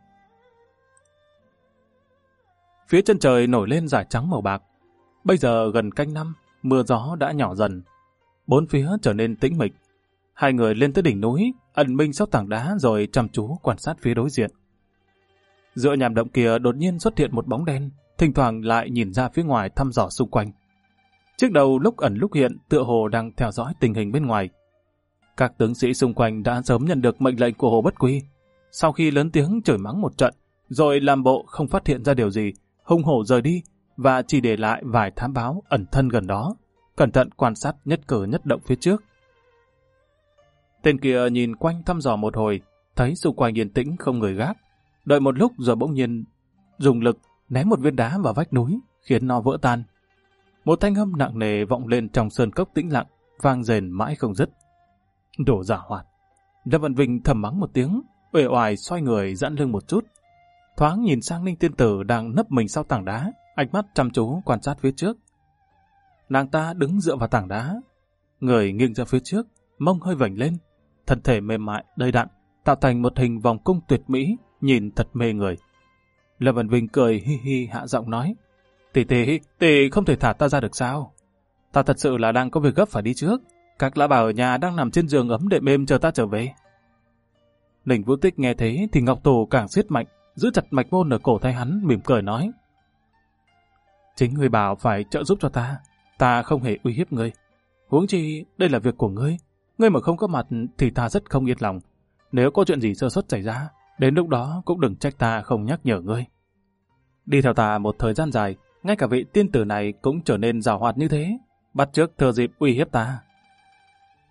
Phía chân trời nổi lên dải trắng màu bạc. Bây giờ gần canh năm, mưa gió đã nhỏ dần. Bốn phía trở nên tĩnh mịch. Hai người lên tới đỉnh núi, ẩn mình sau tảng đá rồi chăm chú quan sát phía đối diện. Giữa nhàm động kia đột nhiên xuất hiện một bóng đen, thỉnh thoảng lại nhìn ra phía ngoài thăm dò xung quanh. Chiếc đầu lúc ẩn lúc hiện tựa hồ đang theo dõi tình hình bên ngoài. Các tướng sĩ xung quanh đã sớm nhận được mệnh lệnh của Hồ Bất Quy. Sau khi lớn tiếng chửi mắng một trận, rồi làm bộ không phát hiện ra điều gì, hung hổ rời đi và chỉ để lại vài thám báo ẩn thân gần đó, cẩn thận quan sát nhất cử nhất động phía trước. Tên kia nhìn quanh thăm dò một hồi, thấy xung quanh yên tĩnh không người gác, đợi một lúc rồi bỗng nhiên dùng lực ném một viên đá vào vách núi, khiến nó vỡ tan. Một thanh âm nặng nề vọng lên trong sơn cốc tĩnh lặng, vang rền mãi không dứt. Đồ giả hoạt. Lâm Văn Vinh thầm mắng một tiếng, uể oải xoay người giãn lưng một chút, thoáng nhìn sang Ninh tiên tử đang nấp mình sau tảng đá, ánh mắt chăm chú quan sát phía trước. Nàng ta đứng dựa vào tảng đá, người nghiêng ra phía trước, mông hơi vểnh lên, thân thể mềm mại đầy đặn, tạo thành một hình vòng cung tuyệt mỹ, nhìn thật mê người. Lâm Văn Vinh cười hi hi hạ giọng nói, tỷ không thể thả ta ra được sao? Ta thật sự là đang có việc gấp phải đi trước. Các lão bà ở nhà đang nằm trên giường ấm đệm êm chờ ta trở về. Ninh Vũ Tích nghe thế thì ngọc tù càng siết mạnh, giữ chặt mạch môn ở cổ tay hắn, mỉm cười nói, chính ngươi bảo phải trợ giúp cho ta không hề uy hiếp ngươi. Huống chi đây là việc của ngươi mà không có mặt thì ta rất không yên lòng. Nếu có chuyện gì sơ suất xảy ra, đến lúc đó cũng đừng trách ta không nhắc nhở ngươi. Đi theo ta một thời gian dài, ngay cả vị tiên tử này cũng trở nên giàu hoạt như thế, bắt chước thừa dịp uy hiếp ta.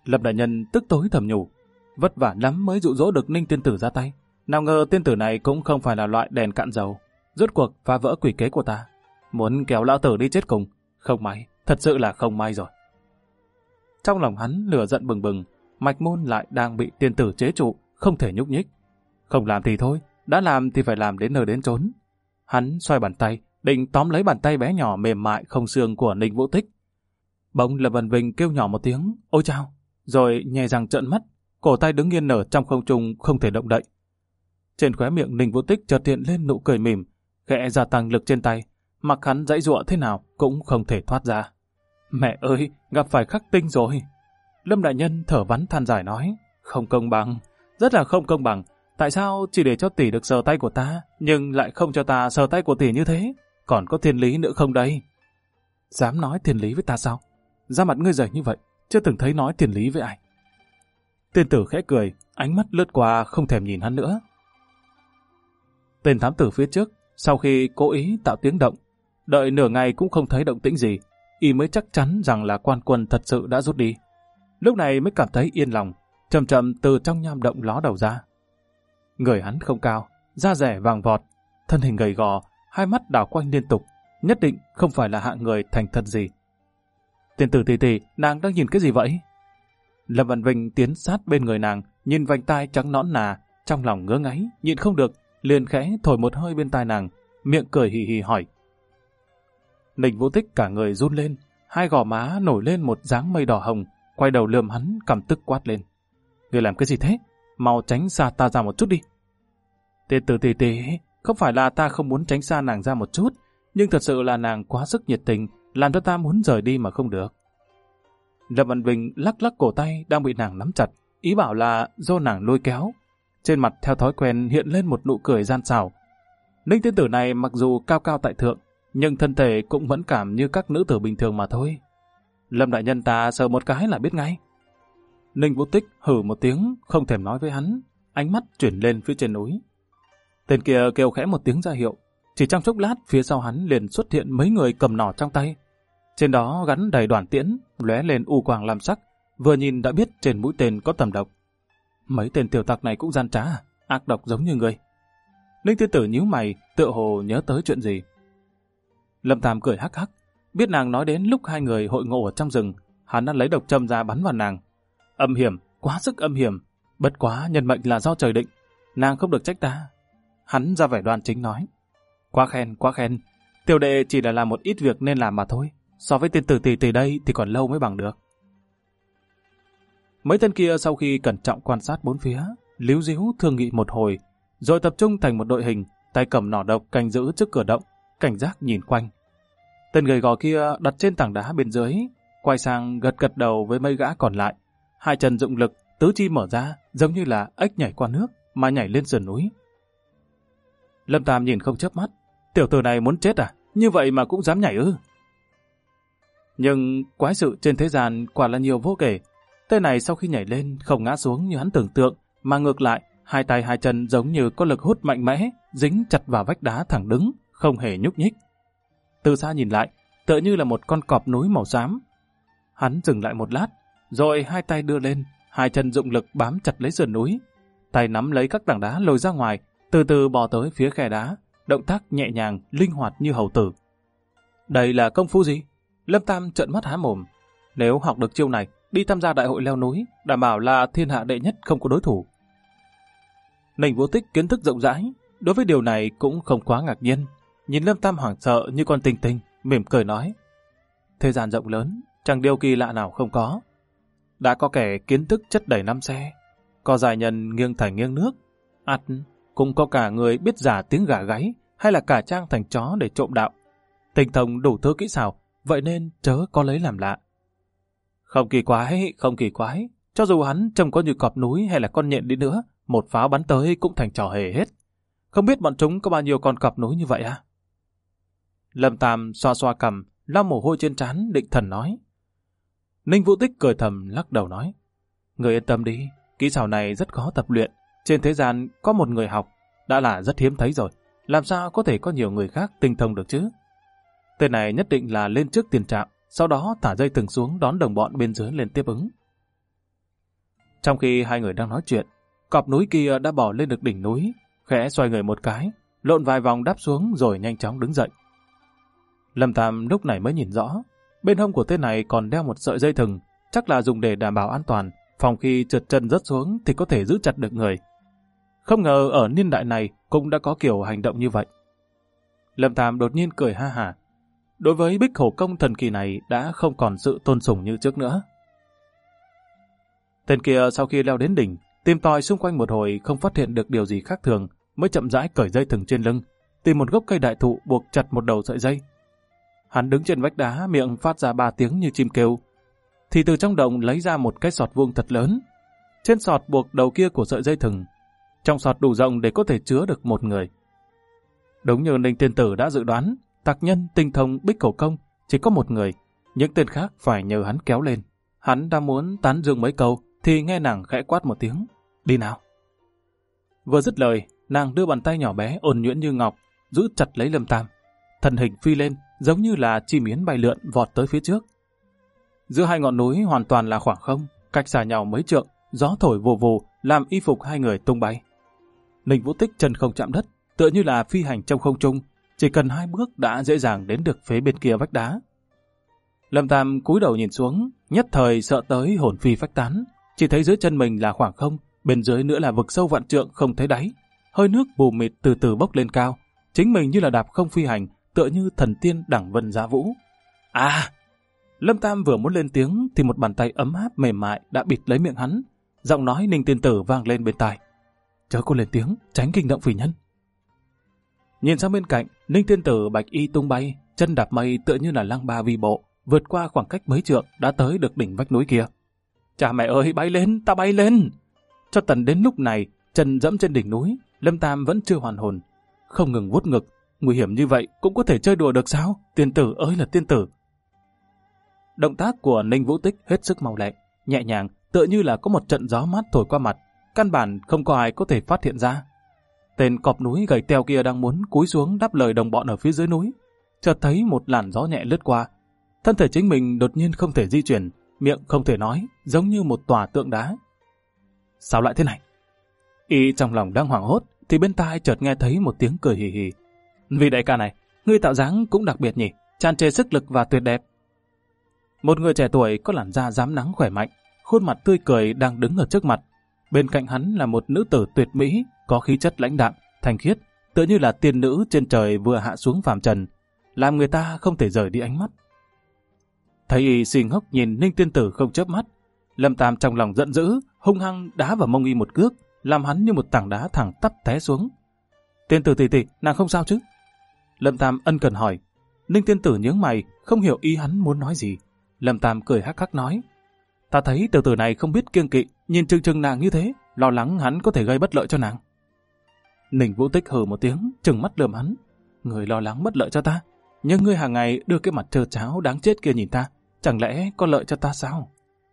Lâm đại nhân tức tối thầm nhủ, vất vả lắm mới dụ dỗ được Ninh tiên tử ra tay. Nào ngờ tiên tử này cũng không phải là loại đèn cạn dầu, rốt cuộc phá vỡ quỷ kế của ta, muốn kéo lão tử đi chết cùng. Không may, thật sự là không may rồi. Trong lòng hắn lửa giận bừng bừng, mạch môn lại đang bị tiên tử chế trụ, không thể nhúc nhích. Không làm thì thôi, đã làm thì phải làm đến nơi đến chốn. Hắn xoay bàn tay, định tóm lấy bàn tay bé nhỏ mềm mại không xương của Ninh Vũ Tích. Bỗng Lâm Vân Vinh kêu nhỏ một tiếng, ôi chao, rồi nhè răng trợn mắt, cổ tay đứng yên ở trong không trung không thể động đậy. Trên khóe miệng Ninh Vũ Tích chợt hiện lên nụ cười mỉm, khẽ gia tăng lực trên tay, mặc hắn giãy giụa thế nào cũng không thể thoát ra. Mẹ ơi, gặp phải khắc tinh rồi. Lâm đại nhân thở vắn than dài nói, không công bằng, rất là không công bằng. Tại sao chỉ để cho tỷ được sờ tay của ta, nhưng lại không cho ta sờ tay của tỷ như thế? Còn có thiên lý nữa không đây? Dám nói thiên lý với ta sao? Da mặt ngươi dày như vậy, chưa từng thấy nói thiên lý với ai. Tiên tử khẽ cười, ánh mắt lướt qua không thèm nhìn hắn nữa. Tên thám tử phía trước, sau khi cố ý tạo tiếng động, đợi nửa ngày cũng không thấy động tĩnh gì, y mới chắc chắn rằng là quan quân thật sự đã rút đi. Lúc này mới cảm thấy yên lòng, chậm chậm từ trong nham động ló đầu ra. Người hắn không cao, da rẻ vàng vọt, thân hình gầy gò, hai mắt đảo quanh liên tục, nhất định không phải là hạng người thành thật gì. Tiên tử tỷ, nàng đang nhìn cái gì vậy? Lâm Văn Vinh tiến sát bên người nàng, nhìn vành tai trắng nõn nà, trong lòng ngứa ngáy, nhịn không được, liền khẽ thổi một hơi bên tai nàng, miệng cười hì hì hỏi. Ninh Vũ Tích cả người run lên, hai gò má nổi lên một dáng mây đỏ hồng, quay đầu lườm hắn căm tức quát lên. Người làm cái gì thế? Mau tránh xa ta ra một chút đi. Tiên tử tỷ, không phải là ta không muốn tránh xa nàng ra một chút, nhưng thật sự là nàng quá sức nhiệt tình, làm cho ta muốn rời đi mà không được. Lâm Văn Vinh lắc lắc cổ tay đang bị nàng nắm chặt, ý bảo là do nàng lôi kéo. Trên mặt theo thói quen hiện lên một nụ cười gian xảo. Ninh tiên tử này mặc dù cao cao tại thượng, nhưng thân thể cũng vẫn cảm như các nữ tử bình thường mà thôi. Lâm đại nhân ta sờ một cái là biết ngay. Ninh Vũ Tích hử một tiếng, không thèm nói với hắn, ánh mắt chuyển lên phía trên núi. Tên kia kêu khẽ một tiếng ra hiệu, chỉ trong chốc lát phía sau hắn liền xuất hiện mấy người cầm nỏ trong tay. Trên đó gắn đầy đoàn tiễn, lóe lên u quang lam sắc, vừa nhìn đã biết trên mũi tên có tầm độc. Mấy tên tiểu tặc này cũng gian trá, ác độc giống như người. Ninh tiên tử nhíu mày, tựa hồ nhớ tới chuyện gì. Lâm Tam cười hắc hắc, biết nàng nói đến lúc hai người hội ngộ ở trong rừng, hắn đã lấy độc châm ra bắn vào nàng. Âm hiểm, quá sức âm hiểm, bất quá nhân mệnh là do trời định, nàng không được trách ta. Hắn ra vẻ đoan chính nói, quá khen, tiểu đệ chỉ là làm một ít việc nên làm mà thôi, so với tiên tử tỷ đây thì còn lâu mới bằng được. Mấy tên kia sau khi cẩn trọng quan sát bốn phía, líu díu thương nghị một hồi, rồi tập trung thành một đội hình, tay cầm nỏ độc canh giữ trước cửa động, cảnh giác nhìn quanh. Tên gầy gò kia đặt trên tảng đá bên dưới, quay sang gật gật đầu với mấy gã còn lại, hai chân dụng lực, tứ chi mở ra, giống như là ếch nhảy qua nước mà nhảy lên sườn núi. Lâm Tam nhìn không chớp mắt, tiểu tử này muốn chết à? Như vậy mà cũng dám nhảy ư? Nhưng quái sự trên thế gian quả là nhiều vô kể. Tên này sau khi nhảy lên không ngã xuống như hắn tưởng tượng, mà ngược lại, hai tay hai chân giống như có lực hút mạnh mẽ, dính chặt vào vách đá thẳng đứng, không hề nhúc nhích. Từ xa nhìn lại, tựa như là một con cọp núi màu xám. Hắn dừng lại một lát, rồi hai tay đưa lên, hai chân dụng lực bám chặt lấy sườn núi, tay nắm lấy các tảng đá lồi ra ngoài, từ từ bò tới phía khe đá, động tác nhẹ nhàng, linh hoạt như hầu tử. Đây là công phu gì? Lâm Tam trợn mắt há mồm. Nếu học được chiêu này, đi tham gia đại hội leo núi, đảm bảo là thiên hạ đệ nhất không có đối thủ. Ninh Vũ Tích kiến thức rộng rãi, đối với điều này cũng không quá ngạc nhiên. Nhìn Lâm Tam hoảng sợ như con tinh tinh, mỉm cười nói. Thế gian rộng lớn, chẳng điều kỳ lạ nào không có. Đã có kẻ kiến thức chất đầy năm xe, có dài nhân nghiêng thành nghiêng nước, cũng có cả người biết giả tiếng gà gáy hay là cả trang thành chó để trộm đạo. Tinh thông đủ thứ kỹ xảo, vậy nên chớ có lấy làm lạ. Không kỳ quái, cho dù hắn trông có như cọp núi hay là con nhện đi nữa, một pháo bắn tới cũng thành trò hề hết. Không biết bọn chúng có bao nhiêu con cọp núi như vậy à? Lâm Tam xoa xoa cằm, lau mồ hôi trên trán, định thần nói. Ninh Vũ Tích cười thầm lắc đầu nói. Người yên tâm đi, kỹ xảo này rất khó tập luyện. Trên thế gian có một người học, đã là rất hiếm thấy rồi. Làm sao có thể có nhiều người khác tinh thông được chứ? Tên này nhất định là lên trước tiền trạm, sau đó thả dây thừng xuống đón đồng bọn bên dưới lên tiếp ứng. Trong khi hai người đang nói chuyện, cọp núi kia đã bò lên được đỉnh núi, khẽ xoay người một cái, lộn vài vòng đáp xuống rồi nhanh chóng đứng dậy. Lâm Tam lúc này mới nhìn rõ, bên hông của tên này còn đeo một sợi dây thừng, chắc là dùng để đảm bảo an toàn, phòng khi trượt chân rớt xuống thì có thể giữ chặt được người. Không ngờ ở niên đại này cũng đã có kiểu hành động như vậy. Lâm Tam đột nhiên cười ha hả. Đối với Bích Hổ Công thần kỳ này đã không còn sự tôn sùng như trước nữa. Tên kia sau khi leo đến đỉnh, tìm tòi xung quanh một hồi không phát hiện được điều gì khác thường, mới chậm rãi cởi dây thừng trên lưng, tìm một gốc cây đại thụ buộc chặt một đầu sợi dây. Hắn đứng trên vách đá, miệng phát ra 3 tiếng như chim kêu, thì từ trong động lấy ra một cái sọt vuông thật lớn. Trên sọt buộc đầu kia của sợi dây thừng, trong sọt đủ rộng để có thể chứa được một người. Đúng như Ninh Tiên Tử đã dự đoán, tặc nhân tinh thông Bích Hổ Công chỉ có một người, những tên khác phải nhờ hắn kéo lên. Hắn đang muốn tán dương mấy câu thì nghe nàng khẽ quát một tiếng, đi nào. Vừa dứt lời, nàng đưa bàn tay nhỏ bé ôn nhuyễn như ngọc, giữ chặt lấy Lâm Tam. Thân hình phi lên, giống như là chim yến bay lượn vọt tới phía trước. Giữa hai ngọn núi hoàn toàn là khoảng không, cách xa nhau mấy trượng, gió thổi vù vù làm y phục hai người tung bay. Ninh Vũ Tích chân không chạm đất, tựa như là phi hành trong không trung, chỉ cần 2 bước đã dễ dàng đến được phía bên kia vách đá. Lâm Tam cúi đầu nhìn xuống, nhất thời sợ tới hồn phi phách tán, chỉ thấy dưới chân mình là khoảng không, bên dưới nữa là vực sâu vạn trượng không thấy đáy, hơi nước mù mịt từ từ bốc lên cao, chính mình như là đạp không phi hành, tựa như thần tiên đẳng vân giá vũ. À! Lâm Tam vừa muốn lên tiếng thì một bàn tay ấm áp mềm mại đã bịt lấy miệng hắn, giọng nói Ninh Tiên Tử vang lên bên tai. Chớ có lên tiếng, tránh kinh động phỉ nhân. Nhìn sang bên cạnh, Ninh Tiên Tử bạch y tung bay, chân đạp mây tựa như là lăng ba vi bộ, vượt qua khoảng cách mấy trượng đã tới được đỉnh vách núi kia. Cha mẹ ơi, bay lên, ta bay lên! Cho tận đến lúc này, chân dẫm trên đỉnh núi, Lâm Tam vẫn chưa hoàn hồn, không ngừng vuốt ngực. Nguy hiểm như vậy cũng có thể chơi đùa được sao? Tiên tử ơi là tiên tử! Động tác của Ninh Vũ Tích hết sức mau lẹ, nhẹ nhàng, tựa như là có một trận gió mát thổi qua mặt, căn bản không có ai có thể phát hiện ra. Tên cọp núi gầy teo kia đang muốn cúi xuống đáp lời đồng bọn ở phía dưới núi, chợt thấy một làn gió nhẹ lướt qua, thân thể chính mình đột nhiên không thể di chuyển, miệng không thể nói, giống như một tòa tượng đá. Sao lại thế này? Y trong lòng đang hoảng hốt, thì bên tai chợt nghe thấy một tiếng cười hì hì. Vì đại ca này, ngươi tạo dáng cũng đặc biệt nhỉ, tràn trề sức lực và tuyệt đẹp. Một người trẻ tuổi có làn da rám nắng khỏe mạnh, khuôn mặt tươi cười đang đứng ở trước mặt. Bên cạnh hắn là một nữ tử tuyệt mỹ, có khí chất lãnh đạm, thanh khiết, tựa như là tiên nữ trên trời vừa hạ xuống phàm trần, làm người ta không thể rời đi ánh mắt. Thấy y xì ngốc nhìn Ninh Tiên Tử không chớp mắt, Lâm Tam trong lòng giận dữ, hung hăng đá vào mông y một cước, làm hắn như một tảng đá thẳng tắp té xuống. Tiên Tử tỷ tỷ, nàng không sao chứ? Lâm Tam ân cần hỏi. Ninh Tiên Tử nhướng mày, không hiểu ý hắn muốn nói gì. Lâm Tam cười hắc hắc nói, ta thấy tiểu tử này không biết kiêng kỵ, nhìn chừng chừng nàng như thế, lo lắng hắn có thể gây bất lợi cho nàng. Ninh Vũ Tích hừ một tiếng, trừng mắt lườm hắn. Người lo lắng bất lợi cho ta, nhưng ngươi hàng ngày đưa cái mặt trơ cháo đáng chết kia nhìn ta, chẳng lẽ có lợi cho ta sao?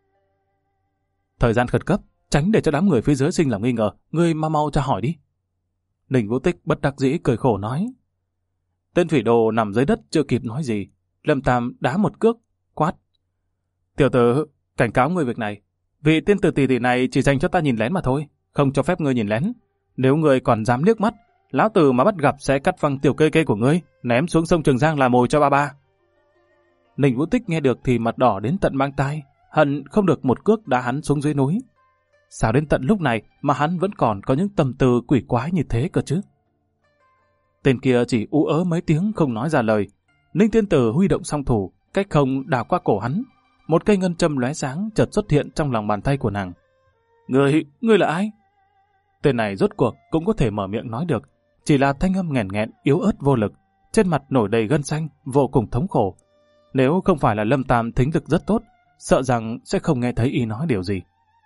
Thời gian khẩn cấp, tránh để cho đám người phía dưới sinh lòng nghi ngờ, ngươi mau cho hỏi đi. Ninh Vũ Tích bất đắc dĩ cười khổ nói. Tên phỉ đồ nằm dưới đất chưa kịp nói gì, Lâm Tam đá một cước, quát. Tiểu tử, cảnh cáo ngươi việc này, vị tiên tử tỷ tỷ này chỉ dành cho ta nhìn lén mà thôi, không cho phép ngươi nhìn lén. Nếu ngươi còn dám liếc mắt, lão tử mà bắt gặp sẽ cắt phăng tiểu cây của ngươi, ném xuống sông Trường Giang làm mồi cho ba. Ninh Vũ Tích nghe được thì mặt đỏ đến tận mang tai, hận không được một cước đá hắn xuống dưới núi. Sao đến tận lúc này mà hắn vẫn còn có những tâm tư quỷ quái như thế cơ chứ? Tên kia chỉ ú ớ mấy tiếng không nói ra lời. Ninh Tiên Tử huy động song thủ, cách không đào qua cổ hắn. Một cây ngân châm lóe sáng chợt xuất hiện trong lòng bàn tay của nàng. Ngươi là ai? Tên này rốt cuộc cũng có thể mở miệng nói được, chỉ là thanh âm nghẹn nghẹn, yếu ớt vô lực, trên mặt nổi đầy gân xanh, vô cùng thống khổ. Nếu không phải là Lâm Tam thính lực rất tốt, sợ rằng sẽ không nghe thấy y nói điều gì.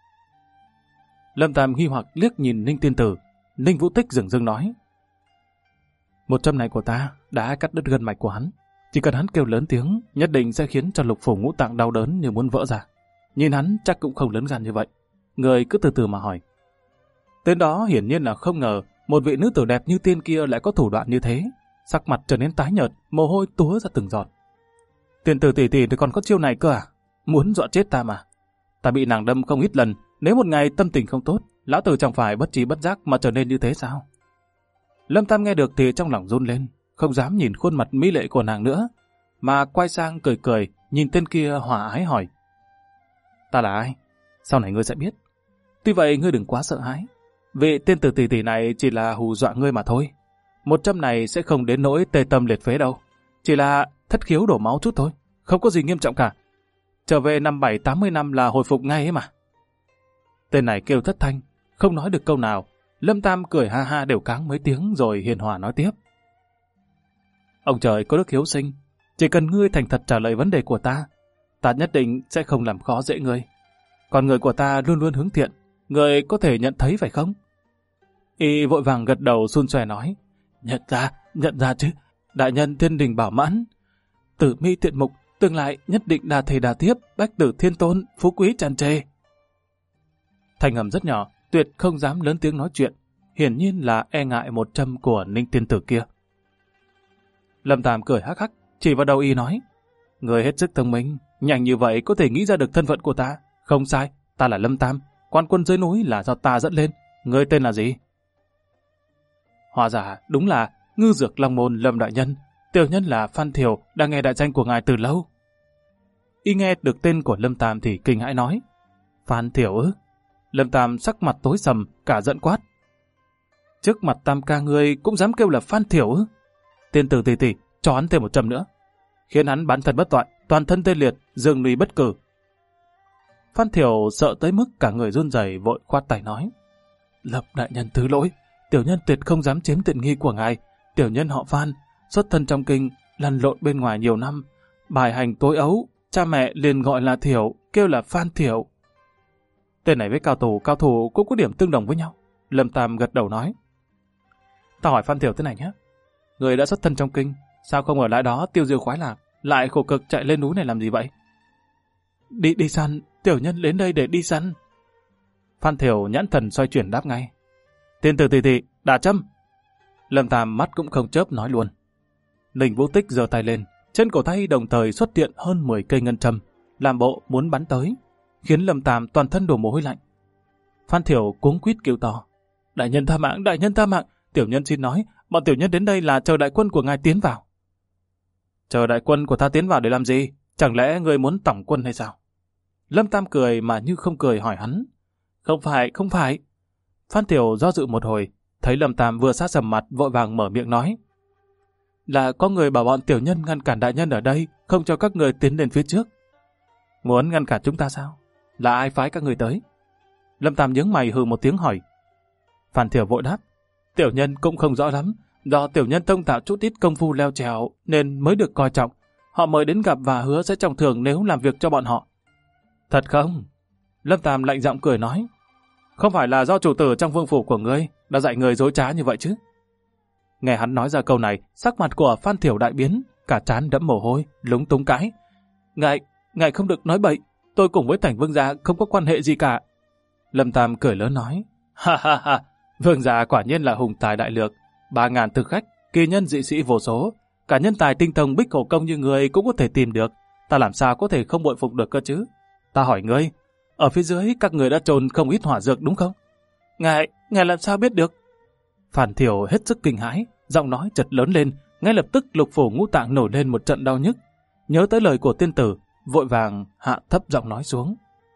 Lâm Tam nghi hoặc liếc nhìn Ninh Tiên Tử. Ninh Vũ Tích dừng dưng nói, một châm này của ta đã cắt đứt gân mạch của hắn. Chỉ cần hắn kêu lớn tiếng, nhất định sẽ khiến cho lục phủ ngũ tạng đau đớn như muốn vỡ ra. Nhìn hắn chắc cũng không lớn gan như vậy. Người cứ từ từ mà hỏi. Tên đó hiển nhiên là không ngờ một vị nữ tử đẹp như tiên kia lại có thủ đoạn như thế. Sắc mặt trở nên tái nhợt, mồ hôi túa ra từng giọt. Tiên tử tỷ tỷ thì còn có chiêu này cơ à? Muốn dọa chết ta mà. Ta bị nàng đâm không ít lần, Nếu một ngày tâm tình không tốt, lão tử chẳng phải bất trí bất giác mà trở nên như thế sao? Lâm Tam nghe được thì trong lòng run lên, không dám nhìn khuôn mặt mỹ lệ của nàng nữa, mà quay sang cười cười, nhìn tên kia hòa ái hỏi. Ta là ai? Sau này ngươi sẽ biết. Tuy vậy ngươi đừng quá sợ hãi. Vị tên tử tỷ tỷ này chỉ là hù dọa ngươi mà thôi. 100 này sẽ không đến nỗi tê tâm liệt phế đâu. Chỉ là thất khiếu đổ máu chút thôi. Không có gì nghiêm trọng cả. Trở về năm 7-80 năm là hồi phục ngay ấy mà. Tên này kêu thất thanh, không nói được câu nào. Lâm Tam cười ha ha đều cáng mấy tiếng rồi hiền hòa nói tiếp. Ông trời có đức hiếu sinh. Chỉ cần ngươi thành thật trả lời vấn đề của ta, ta nhất định sẽ không làm khó dễ ngươi. Còn người của ta luôn luôn hướng thiện. Ngươi có thể nhận thấy phải không? Y vội vàng gật đầu xun xoe nói. Nhận ra chứ. Đại nhân thiên đình bảo mãn. Tử mi thiện mục, tương lai nhất định đa thề đa tiếp, bách tử thiên tôn, phú quý tràn trề. Thanh âm rất nhỏ, tuyệt không dám lớn tiếng nói chuyện. Hiển nhiên là e ngại một châm của Ninh tiên tử kia. Lâm Tam cười hắc hắc, chỉ vào đầu Y nói. Người hết sức thông minh, nhanh như vậy có thể nghĩ ra được thân phận của ta. Không sai, ta là Lâm Tam, quan quân dưới núi là do ta dẫn lên. Ngươi tên là gì? Hóa ra đúng là Ngư Dược Long Môn Lâm đại nhân. Tiểu nhân là Phan Thiều, đang nghe đại danh của ngài từ lâu. Y nghe được tên của Lâm Tam thì kinh hãi nói. Phan Thiều ư? Lâm Tam sắc mặt tối sầm, cả giận quát. Trước mặt Tam ca ngươi cũng dám kêu là Phan Thiều ư? Tiên tử tỷ tỷ, cho hắn thêm 100 nữa. Khiến hắn bán thân bất toại, toàn thân tê liệt, dương nuy bất cử. Phan Thiều sợ tới mức cả người run rẩy vội khoát tay nói. Lâm đại nhân thứ lỗi, tiểu nhân tuyệt không dám chiếm tiện nghi của ngài. Tiểu nhân họ Phan, xuất thân trong kinh, lăn lộn bên ngoài nhiều năm. Bài hành tối ấu, cha mẹ liền gọi là Thiểu, kêu là Phan Thiểu. Tên này với cao thủ cũng có điểm tương đồng với nhau. Lâm Tam gật đầu nói. Ta hỏi Phan Thiểu thế này nhé. Người đã xuất thân trong kinh, sao không ở lại đó tiêu diêu khoái lạc, lại khổ cực chạy lên núi này làm gì vậy? Đi săn, tiểu nhân đến đây để đi săn. Phan Thiểu nhãn thần xoay chuyển đáp ngay. Tiên tử tỷ tỷ, đả châm. Lâm Tam mắt cũng không chớp nói luôn. Ninh Vũ Tích giơ tay lên, trên cổ tay đồng thời xuất hiện hơn 10 cây ngân châm, làm bộ muốn bắn tới, khiến Lâm Tam toàn thân đổ mồ hôi lạnh. Phan Thiểu cuống quýt kêu to. Đại nhân tha mạng, tiểu nhân xin nói, bọn tiểu nhân đến đây là chờ đại quân của ngài tiến vào. Chờ đại quân của ta tiến vào để làm gì? Chẳng lẽ người muốn tổng quân hay sao? Lâm Tam cười mà như không cười hỏi hắn. Không phải. Phan Thiểu do dự một hồi, thấy Lâm Tam vừa sát sầm mặt vội vàng mở miệng nói. Là có người bảo bọn tiểu nhân ngăn cản đại nhân ở đây, không cho các người tiến lên phía trước. Muốn ngăn cản chúng ta sao? Là ai phái các người tới? Lâm Tam nhướng mày hừ một tiếng hỏi. Phan Thiểu vội đáp. Tiểu nhân cũng không rõ lắm, do tiểu nhân thông thạo chút ít công phu leo trèo nên mới được coi trọng. Họ mời đến gặp và hứa sẽ trọng thưởng nếu làm việc cho bọn họ. Thật không? Lâm Tam lạnh giọng cười nói. Không phải là do chủ tử trong vương phủ của ngươi đã dạy người dối trá như vậy chứ? Nghe hắn nói ra câu này, sắc mặt của Phan Thiểu đại biến, cả trán đẫm mồ hôi, lúng túng cãi. Ngài không được nói bậy, tôi cùng với Thành Vương gia không có quan hệ gì cả. Lâm Tam cười lớn nói. Ha, Vương gia quả nhiên là hùng tài đại lược, 3.000 thực khách, kỳ nhân dị sĩ vô số, cả nhân tài tinh thông bích khổ công như người cũng có thể tìm được, ta làm sao có thể không bội phục được cơ chứ? Ta hỏi ngươi, ở phía dưới các người đã trồn không ít hỏa dược đúng không? Ngài làm sao biết được? Phan Thiểu hết sức kinh hãi, giọng nói chợt lớn lên, ngay lập tức lục phủ ngũ tạng nổi lên một trận đau nhức. Nhớ tới lời của tiên tử, vội vàng hạ thấp giọng nói xuống.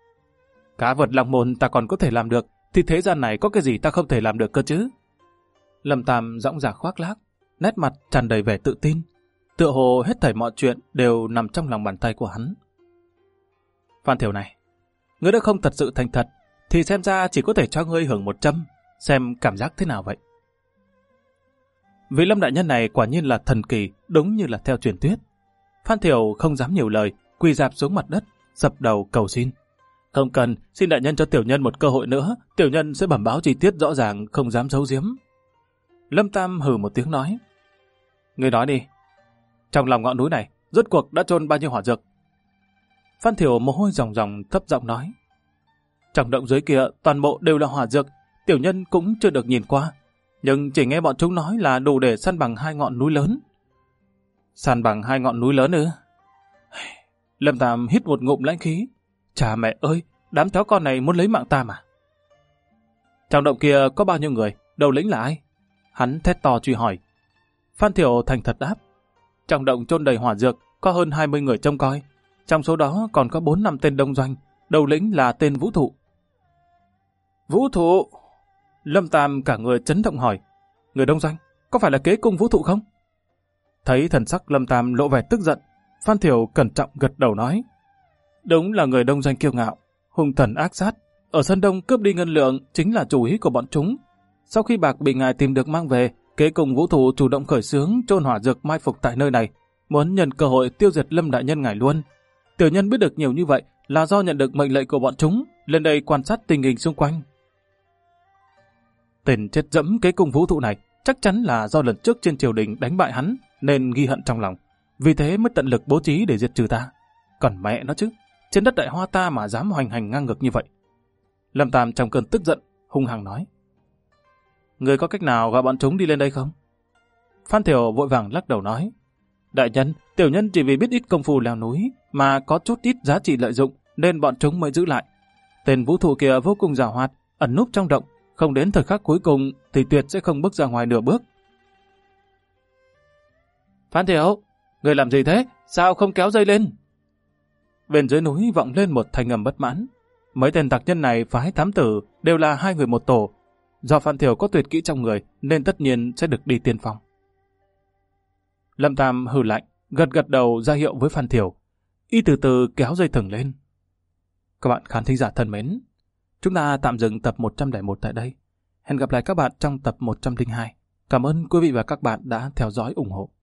Cá vật Long Môn ta còn có thể làm được, thì thế gian này có cái gì ta không thể làm được cơ chứ? Lâm Tam dõng dạc khoác lác, nét mặt tràn đầy vẻ tự tin, tựa hồ hết thảy mọi chuyện đều nằm trong lòng bàn tay của hắn. Phan Thiểu này, ngươi đã không thật sự thành thật, thì xem ra chỉ có thể cho ngươi hưởng 100, xem cảm giác thế nào vậy. Vị Lâm đại nhân này quả nhiên là thần kỳ, đúng như là theo truyền thuyết. Phan Thiểu không dám nhiều lời, quỳ rạp xuống mặt đất, dập đầu cầu xin. Không cần, xin đại nhân cho tiểu nhân một cơ hội nữa, tiểu nhân sẽ bẩm báo chi tiết rõ ràng, không dám giấu giếm. Lâm Tam hừ một tiếng nói. Ngươi nói đi, trong lòng ngọn núi này, rốt cuộc đã chôn bao nhiêu hỏa dược? Phan Thiểu mồ hôi ròng ròng thấp giọng nói. Trong động dưới kia toàn bộ đều là hỏa dược, tiểu nhân cũng chưa được nhìn qua, nhưng chỉ nghe bọn chúng nói là đủ để săn bằng 2 ngọn núi lớn. Săn bằng 2 ngọn núi lớn ư? Lâm Tam hít một ngụm lãnh khí. Cha mẹ ơi, đám chó con này muốn lấy mạng ta mà. Trong động kia có bao nhiêu người, đầu lĩnh là ai? Hắn thét to truy hỏi. Phan Thiểu thành thật đáp. Trong động chôn đầy hỏa dược, có hơn 20 người trông coi. Trong số đó còn có 4-5 tên đông doanh, đầu lĩnh là tên Vũ Thụ. Vũ Thụ? Lâm Tam cả người chấn động hỏi. Người đông doanh, có phải là kế cung Vũ Thụ không? Thấy thần sắc Lâm Tam lộ vẻ tức giận, Phan Thiểu cẩn trọng gật đầu nói. Đúng là người đông doanh kiêu ngạo, hung thần ác sát. Ở sân đông cướp đi ngân lượng chính là chủ ý của bọn chúng. Sau khi bạc bị ngài tìm được mang về, kế cùng Vũ Thụ chủ động khởi xướng chôn hỏa dược mai phục tại nơi này, muốn nhân cơ hội tiêu diệt Lâm đại nhân ngài luôn. Tiểu nhân biết được nhiều như vậy là do nhận được mệnh lệnh của bọn chúng, lên đây quan sát tình hình xung quanh. Tên chết dẫm kế cung Vũ Thụ này chắc chắn là do lần trước trên triều đình đánh bại hắn nên ghi hận trong lòng, vì thế mới tận lực bố trí để diệt trừ ta. Còn mẹ nó chứ, trên đất Đại Hoa ta mà dám hoành hành ngang ngược như vậy. Lâm Tam trong cơn tức giận hung hăng nói. Người có cách nào gọi bọn chúng đi lên đây không? Phan Thiểu vội vàng lắc đầu nói. Đại nhân, tiểu nhân chỉ vì biết ít công phu leo núi mà có chút ít giá trị lợi dụng nên bọn chúng mới giữ lại. Tên Vũ Thụ kia vô cùng giàu hoạt, ẩn núp trong động, không đến thời khắc cuối cùng thì tuyệt sẽ không bước ra ngoài nửa bước. Phan Thiểu, người làm gì thế? Sao không kéo dây lên? Bên dưới núi vọng lên một thanh âm bất mãn. Mấy tên tặc nhân này phái thám tử đều là 2 người một tổ. Do Phan Thiểu có tuyệt kỹ trong người nên tất nhiên sẽ được đi tiên phong. Lâm Tam hừ lạnh, gật đầu ra hiệu với Phan Thiểu. Y từ từ kéo dây thừng lên. Các bạn khán thính giả thân mến, chúng ta tạm dừng tập 101 tại đây. Hẹn gặp lại các bạn trong tập 102. Cảm ơn quý vị và các bạn đã theo dõi ủng hộ.